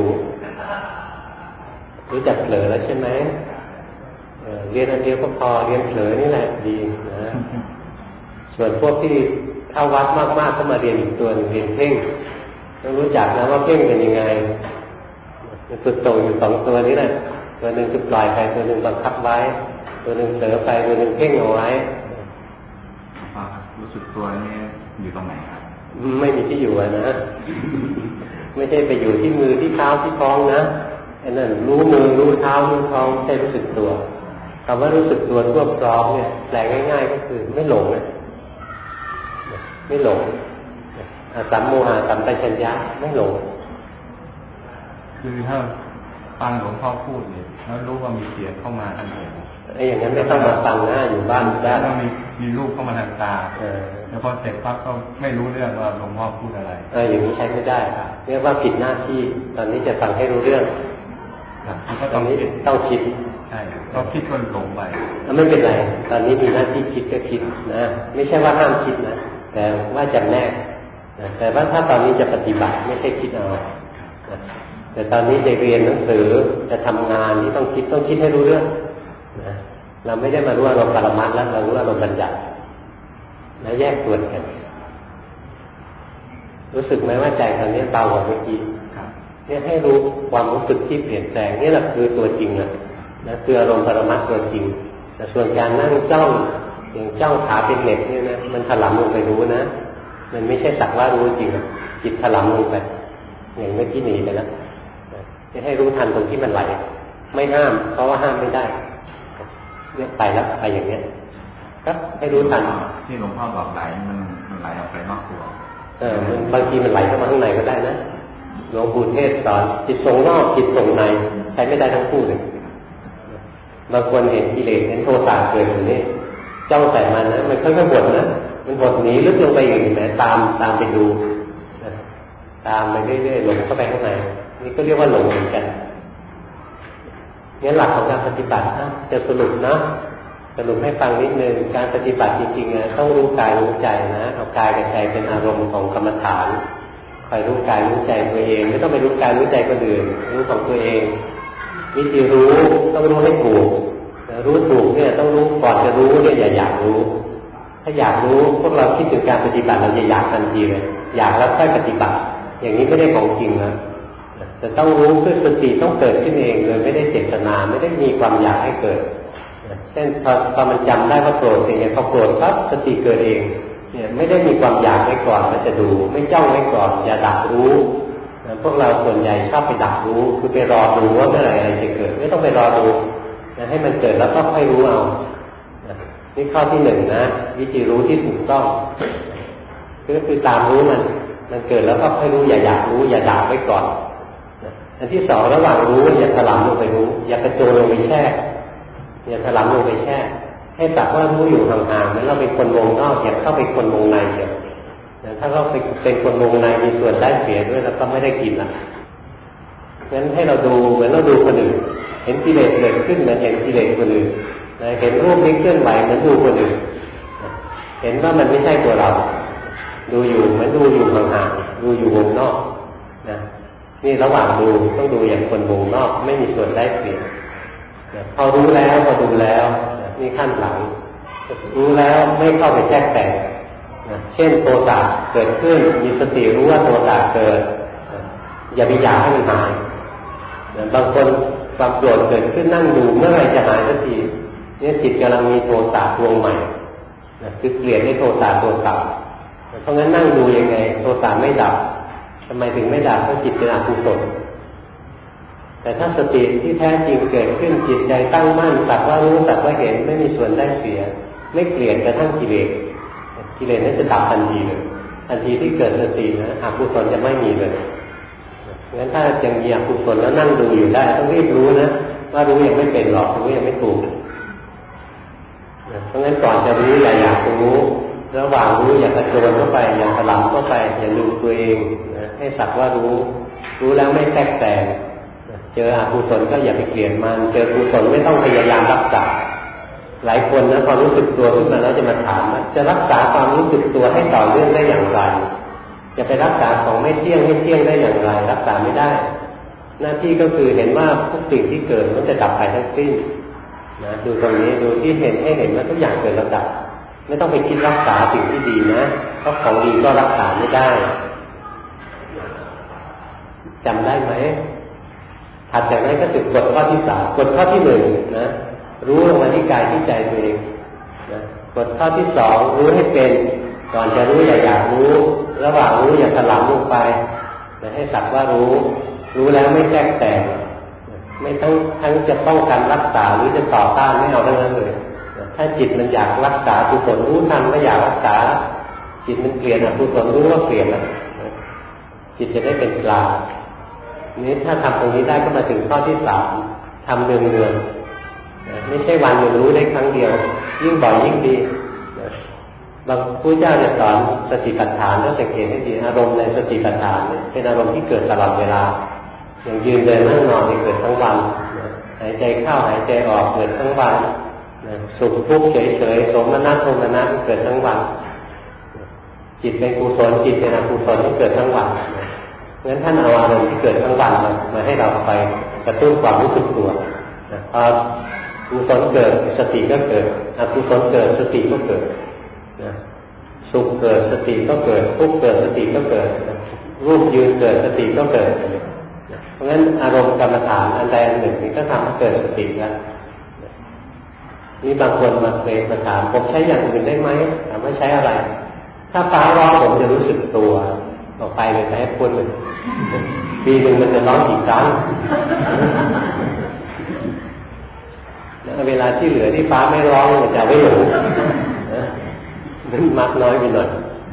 รู้จักเผลอแล้วใช่ไหมเรียนอันเดียวก็พอเรียนเผลอนี่แหละดีนะส่วนพวกที่เข้าวัดมากๆก็มาเรียนอีกตัวนึงเรียนเพ่งต้องรู้จักนะว่าเพ่งเป็นยังไงมันสุดโต่งอยู่สองตัวนี้แหละตัวหนึ่งคือปล่อยไปตัวหนึ่งบังคับไว้ตัวหนึ่งเผลอไปตัวหนึ่งเพ่งเอาไว้รู้สึกตัวนี้อยู่ตรงไหนครับไม่มีที่อยู่นะไม่ใช่ไปอยู่ที่มือที่เท้าที่ท้องนะอันนั้นรู้มือรู้เท้ารู้ท้องใช่รู้สึกตัวคำว่ารู้สึกตัวทั่วพร้อมเนี่ยแปลง่ายๆก็คือไม่หลงนะไม่หลงสัมโมหะสัมปชัญญะไม่หลงคือถ้าฟังหลวงพ่อพูดเนี่ยแล้วรู้ว่ามีเสียงเข้ามาทันทีอย่างนั้นไม่ต้องมาฟังนะอยู่บ้านได้แล้วมีรูปเข้ามาทางตาแล้วพอเสร็จปั๊บก็ไม่รู้เรื่องว่าหลวงพ่อพูดอะไรอย่างนี้ใช้ไม่ได้ครับเรียกว่าผิดหน้าที่ตอนนี้จะฟังให้รู้เรื่องตอนนี้ต้องคิดใช่ต้องคิดคนหลงไปไม่เป็นไรตอนนี้มีหน้าที่คิดก็คิดนะไม่ใช่ว่าห้ามคิดนะแต่ว่าจำแนกแต่ว่าถ้าตอนนี้จะปฏิบัติไม่ใช่คิดเอาแต่ตอนนี้จะเรียนหนังสือจะทำงานที่ต้องคิดให้รู้เรื่องนะเราไม่ได้มารู้อารมณ์ปรมัตถ์แล้วเรารู้อารมณ์บัญญัติแล้วแยกส่วนกันรู้สึกไหมว่าใจตอนนี้เบากว่าเมื่อกี้เนี่ยให้รู้ความรู้สึกที่เปลี่ยนแปลงนี่แหละคือตัวจริงนะคืออารมณ์ปรมัตถ์ตัวจริงแต่ส่วนการนั่งจ้องอย่างจ้องขาเป็นเหล็กเนี่ยนะมันถลำลงไปรู้นะมันไม่ใช่สักว่ารู้จริงจิตถลำลงไปอย่างเมื่อกี้หนีไปแล้วจะให้รู้ทันตรงที่มันไหลไม่ห้ามเพราะว่าห้ามไม่ได้เนี่ยไปแล้วไปอย่างเนี้ยก็ให้รู้ทันที่หลวงพ่อบอกไหลมันไหลออกไปนอกตัวมันบางทีมันไหลเข้ามาข้างในก็ได้นะหลวงปู่เทศสอนจิตส่งนอกจิตส่งในใช้ไม่ได้ทั้งคู่เลยบางคนเห็นกิเลสเห็นโทสะเกิดอยู่นี่จ้องใส่มันนะมันค่อยๆบดนะมันบดหนีลึกลงไปอย่างนี้แหมตามไปดูตามไปเรื่อยๆหลงเข้าไปข้างในนี่ก็เรียกว่าหลงเหมือนกันงั้นหลักของการปฏิบัตินะจะสรุปนะสรุปให้ฟังนิดนึงการปฏิบัติจริงๆนะต้องรู้กายรู้ใจนะเอากายกับใจเป็นอารมณ์ของกรรมฐานคอยรู้กายรู้ใจตัวเองไม่ต้องไปรู้กายรู้ใจคนอื่นรู้ของตัวเองวิธีรู้ต้องรู้ให้ถูกรู้ถูกเนี่ยต้องรู้ก่อนจะรู้เนี่ยอย่าอยากรู้ถ้าอยากรู้พวกเราคิดถึงการปฏิบัติเราจะอยากทันทีเลยอยากแล้วค่อยปฏิบัติอย่างนี้ไม่ได้ของจริงนะแต่ต้องรู้คือสติต้องเกิดขึ้นเองเลยไม่ได้เจตนาไม่ได้มีความอยากให้เกิดเช่นพอมันจำได้ว่าโกรธอย่างเงี้ยพอโกรธปั๊บสติเกิดเองเนี่ยไม่ได้มีความอยากไว้ก่อนมันจะดูไม่จ้องไว้ก่อนอย่าดักรู้พวกเราส่วนใหญ่ชอบไปดักรู้คือไปรอดูว่าเมื่อไหร่อะไรจะเกิดไม่ต้องไปรอดูให้มันเกิดแล้วก็ค่อยรู้เอานี่ข้อที่หนึ่งนะวิธีรู้ที่ถูกต้องคือตามรู้มันเกิดแล้วก็ค่อยรู้อย่าอยากรู้อย่าดักไว้ก่อนอันที่สองระหว่างรู้อย่าถลำลงไปรู้อย่ากระโจนลงไปแช่อย่าถลำลงไปแช่ให้สักว่ารู้อยู่ห่างๆเหมือนเราเป็นคนวงนอกอย่าเข้าไปคนวงในเดียวถ้าเราเป็นคนวงในมีส่วนได้เสียด้วยแล้วก็ไม่ได้กินละงั้นให้เราดูเหมือนเราดูคนอื่นเห็นกิเลสเกิดขึ้นเหมือนเห็นกิเลสคนอื่นเห็นรูปนี้เคลื่อนไหวเหมือนดูคนอื่นเห็นว่ามันไม่ใช่ตัวเราดูอยู่เหมือนดูอยู่ห่างๆดูอยู่วงนอกนะนี่ระหว่างดูต้องดูอย่างคนวงนอกไม่มีส่วนได้เสียพอรู้แล้วพอดูแล้วนี่ขั้นหลังรู้แล้วไม่เข้าไปแทรกแต่งเช่นโทสะเกิดขึ้นมีสติรู้ว่าโทสะเกิดอย่าไปอยากให้มันหายบางคนความโกรธเกิดขึ้นนั่งดูเมื่อไรจะหายสักทีนี่จิตกำลังมีโทสะดวงใหม่คือเกลียดให้โทสะตัวเก่าเพราะงั้นนั่งดูยังไงโทสะไม่ดับทำไมถึงไม่ดับเพราะจิตเป็นอกุศลแต่ถ้าสติที่แท้จริงเกิดขึ้นจิตใจตั้งมั่นสักว่ารู้สักว่าเห็นไม่มีส่วนได้เสียไม่เกลียดกระทั่งกิเลสนั้นจะดับทันทีเลยทันทีที่เกิดสตินะอกุศลจะไม่มีเลยงั้นถ้ายังมีอกุศลแล้วนั่งดูอยู่ได้ต้องรีบรู้นะว่ารู้ยังไม่เป็นหรอกรู้ยังไม่ถูกเพราะงั้นก่อนจะรู้อย่าอยากรู้ระหว่างรู้อย่ากระโจนเข้าไปอย่าถลำเข้าไปอย่าลืมตัวเองให้สักว่ารู้แล้วไม่แทรกแต่งเจออกุศลก็อย่าไปเกลียดมันเจอกุศลไม่ต้องพยายามรักษาหลายคนนะพอรู้สึกตัวขึ้นมาแล้วจะมาถามว่าจะรักษาความรู้สึกตัวให้ต่อเนื่องได้อย่างไรจะไปรักษาของไม่เที่ยงได้อย่างไรรักษาไม่ได้หน้าที่ก็คือเห็นว่าทุกสิ่งที่เกิดมันจะดับไปทั้งสิ้นนะดูตรงนี้ดูที่เห็นให้เห็นว่าทุกอย่างเกิดแล้วดับไม่ต้องไปคิดรักษาสิ่งที่ดีนะเพราะของดีก็รักษาไม่ได้จำได้ไหมถัดจากนั้นก็ถึงกฎข้อที่สามกฎข้อที่หนึ่งนะรู้ลงมาที่กายที่ใจตัวเองนะกฎข้อที่สองรู้ให้เป็นก่อนจะรู้อย่าอยากรู้ระหว่างรู้อย่าถลำลงไปนะให้สักว่ารู้แล้วไม่แทรกแต่งไม่ทั้งจะป้องกันรักษาหรือจะต่อต้านไม่เอาทั้งนั้นเลยถ้าจิตมันอยากรักษากุศลรู้ทันไม่อยากรักษาจิตมันเปลี่ยนกุศลรู้ว่าเปลี่ยนแล้วจิตจะได้เป็นกลางนี้ถ้าทำตรงนี้ได้ก็มาถึงข้อที่สามทำเนืองๆไม่ใช่วันหนึ่งรู้ได้ครั้งเดียวยิ่งบ่อยยิ่งดีบางผู้เจ้าจะสอนสติปัฏฐานแล้วสังเกตให้ดีอารมณ์ในสติปัฏฐานเป็นอารมณ์ที่เกิดตลอดเวลาอย่างยืนเดินนั่งนอนเกิดทั้งวันหายใจเข้าหายใจออกเกิดทั้งวันสุขทุกข์เฉยๆสมนัตโทมนัสเกิดทั้งวันจิตเป็นกุศลจิตเป็นอกุศลที่เกิดทั้งวันงั้นท่านเอาอารมณ์ที่เกิดทั้งวันมาให้เราไปกระตุ้นความรู้สึกตัวพอกุศลเกิดสติก็เกิดอกุศลเกิดสติก็เกิดสุขเกิดสติก็เกิดทุกข์เกิดสติก็เกิดรูปยืนเกิดสติก็เกิดเพราะงั้นอารมณ์กรรมฐานอันใดอันหนึ่งนี่ก็ทำให้เกิดสติแล้วนี่บางคนมาถามผมใช้อย่างอื่นได้ไหมถามว่าใช้อะไรถ้าฟ้าร้องผมจะรู้สึกตัวออกไปเลยแต่ให้พ้นเลยปีหนึ่งมันจะร้องกี่ครั้งแล้วเวลาที่เหลือที่ฟ้าไม่ร้องมันจะไม่หลงมันมักน้อยไปหน่อย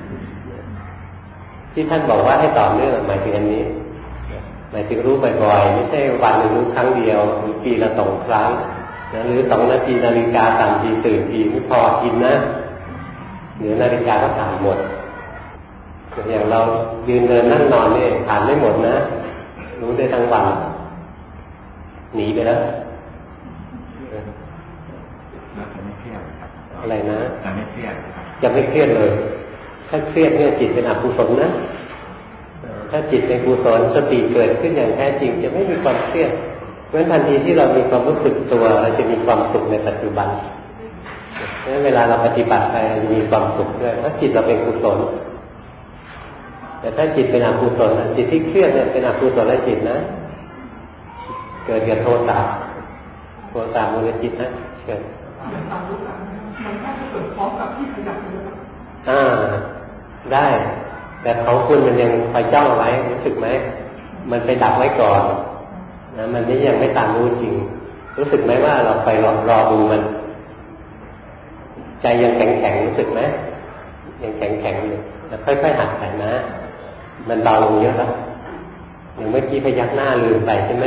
ที่ท่านบอกว่าให้ต่อเนื่องหมายถึงอันนี้หมายถึงรู้บ่อยๆไม่ใช่วันหนึ่งรู้ครั้งเดียวหรือปีละ2 ครั้งหรือ2 นาทีนาฬิกา3 ทีตื่นทีไม่พอกินนะหรือนาฬิกาก็ถ่ายหมดอย่างเรายืนเดินนั่งนอนนี่ผ่านไม่หมดนะรู้ได้ทั้งวันหนีไปแล้วอะไรนะจะไม่เครียดเลยถ้าเครียดเนี่ยจิตเป็นอกุศลนะถ้าจิตเป็นกุศลสติเกิดขึ้นอย่างแท้จริงจะไม่มีความเครียดเพราะฉะนั้นทันทีที่เรามีความรู้สึกตัวเราจะมีความสุขในปัจจุบันเพราะฉะนั้นเวลาเราปฏิบัติไปเราจะมีความสุขด้วยถ้าจิตเราเป็นกุศลแต่ถ้าจิตเป็นอกุศลจิตที่เครียดเนี่ยเป็นอกุศลจิตนะเกิดกับโทสะมูลจิตนะเกิดมันน่าจะเกิดพร้อมกับที่ขยับเลยได้แต่ของคุณมันยังคอยจ้องเอาไว้รู้สึกไหมมันไปดับไว้ก่อนนะมันนี่ยังไม่ตามรู้จริงรู้สึกไหมว่าเราไปรอดูมันใจยังแข็งรู้สึกไหมยังแข็งอยู่แล้วค่อยๆหัดไปนะมันเบาลงเยอะแล้วอย่างเมื่อกี้พยักหน้าลืมไปใช่ไหม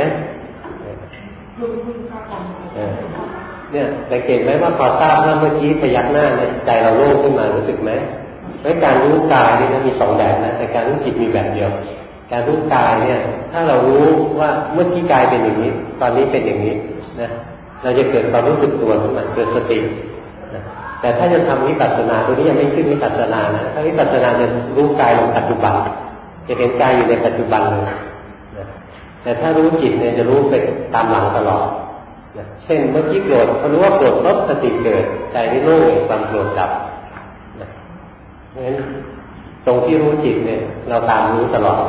เนี่ยสังเกตไหมว่าพอทราบว่าเมื่อกี้พยักหน้าเนี่ยใจเราโล่งขึ้นมารู้สึกไหมเพราะการรู้กายนี่มีสองแบบนะแต่การรู้จิตมีแบบเดียวการรู้กายเนี่ยถ้าเรารู้ว่าเมื่อกี้กายเป็นอย่างนี้ตอนนี้เป็นอย่างนี้นะเราจะเกิดความรู้สึกตัวขึ้นมาเกิดสตินะแต่ถ้าจะทำวิปัสสนาตัวนี้ยังไม่ขึ้นวิปัสสนานะถ้าวิปัสสนาจะรู้กายลงปัจจุบันจะเห็นกายอยู่ในปัจจุบันเลยนะแต่ถ้ารู้จิตเนี่ยจะรู้ไปตามหลังตลอดนะเช่นเมื่อกี้โกรธเขารู้ว่าโกรธลดสติเกิดใจไม่โล่งความโกรธดับนะเพราะฉะนั้นตรงที่รู้จิตเนี่ยเราตามรู้ตลอด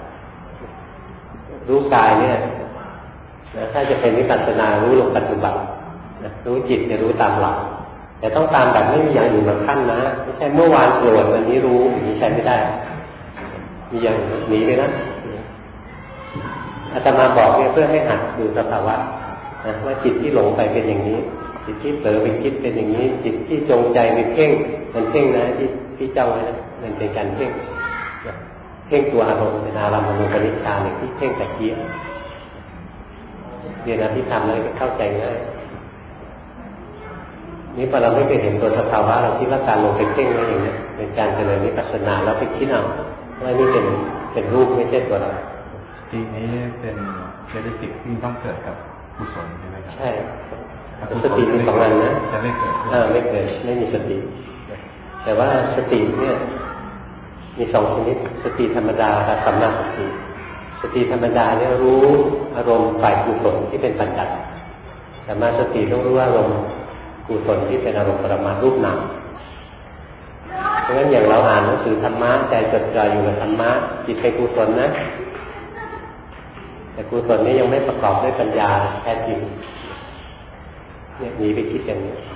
รู้กายเนี่ยนะถ้าจะเป็นวิปัสสนารู้ลงปัจจุบันนะรู้จิตจะรู้ตามหลังแต่ต้องตามแบบไม่มีอย่างอื่นมาขั้นนะไม่ใช่เมื่อวานโกรธวันนี้รู้อย่างนี้ใช้ไม่ได้มีอย่างหนีเลยนะอาตมาบอกเนี่ยเพื่อให้หัดดูสภาวะนะว่าจิตที่หลงไปเป็นอย่างนี้จิตที่เผลอไปคิดเป็นอย่างนี้จิตที่จงใจไปเพ่งมันเพ่งนะที่เจ้าไว้นะมันเป็นการเพ่งเพ่งตัวอารมณ์เป็นอารมณ์มโนปนิชฌานที่เพ่งตะเกียบเรียนอภิธรรมแล้วก็เข้าใจง่ายนี่พอเราไม่เคยเห็นตัวสภาวะเราคิดว่าการลงไปเพ่งอะไรอย่างนี้เป็นการเจริญวิปัสสนาแล้วไปคิดเอาว่านี่เป็นรูปไม่ใช่ตัวเราทีนี้เป็นเจตสิกที่ต้องเกิดกับกุศลใช่ไหมครับใช่สติมีสองอันนะจะไม่เกิดไม่เกิดไม่มีสติแต่ว่าสติเนี่ยมีสองชนิดสติธรรมดากับสัมมาสติสติธรรมดาเนี่ยรู้อารมณ์ฝ่ายกุศลที่เป็นปัญญาสัมมาสติต้องรู้อารมณ์กุศลที่เป็นอารมณ์ปรมัตถ์รูปนามเพราะฉะนั้นอย่างเราอ่านหนังสือธรรมะใจจดจ่ออยู่กับธรรมะจิตเป็นกุศลนะแต่กุศลนี้ยังไม่ประกอบด้วยปัญญาแท้จริงเนี่ยหนีไปคิดอย่างนี้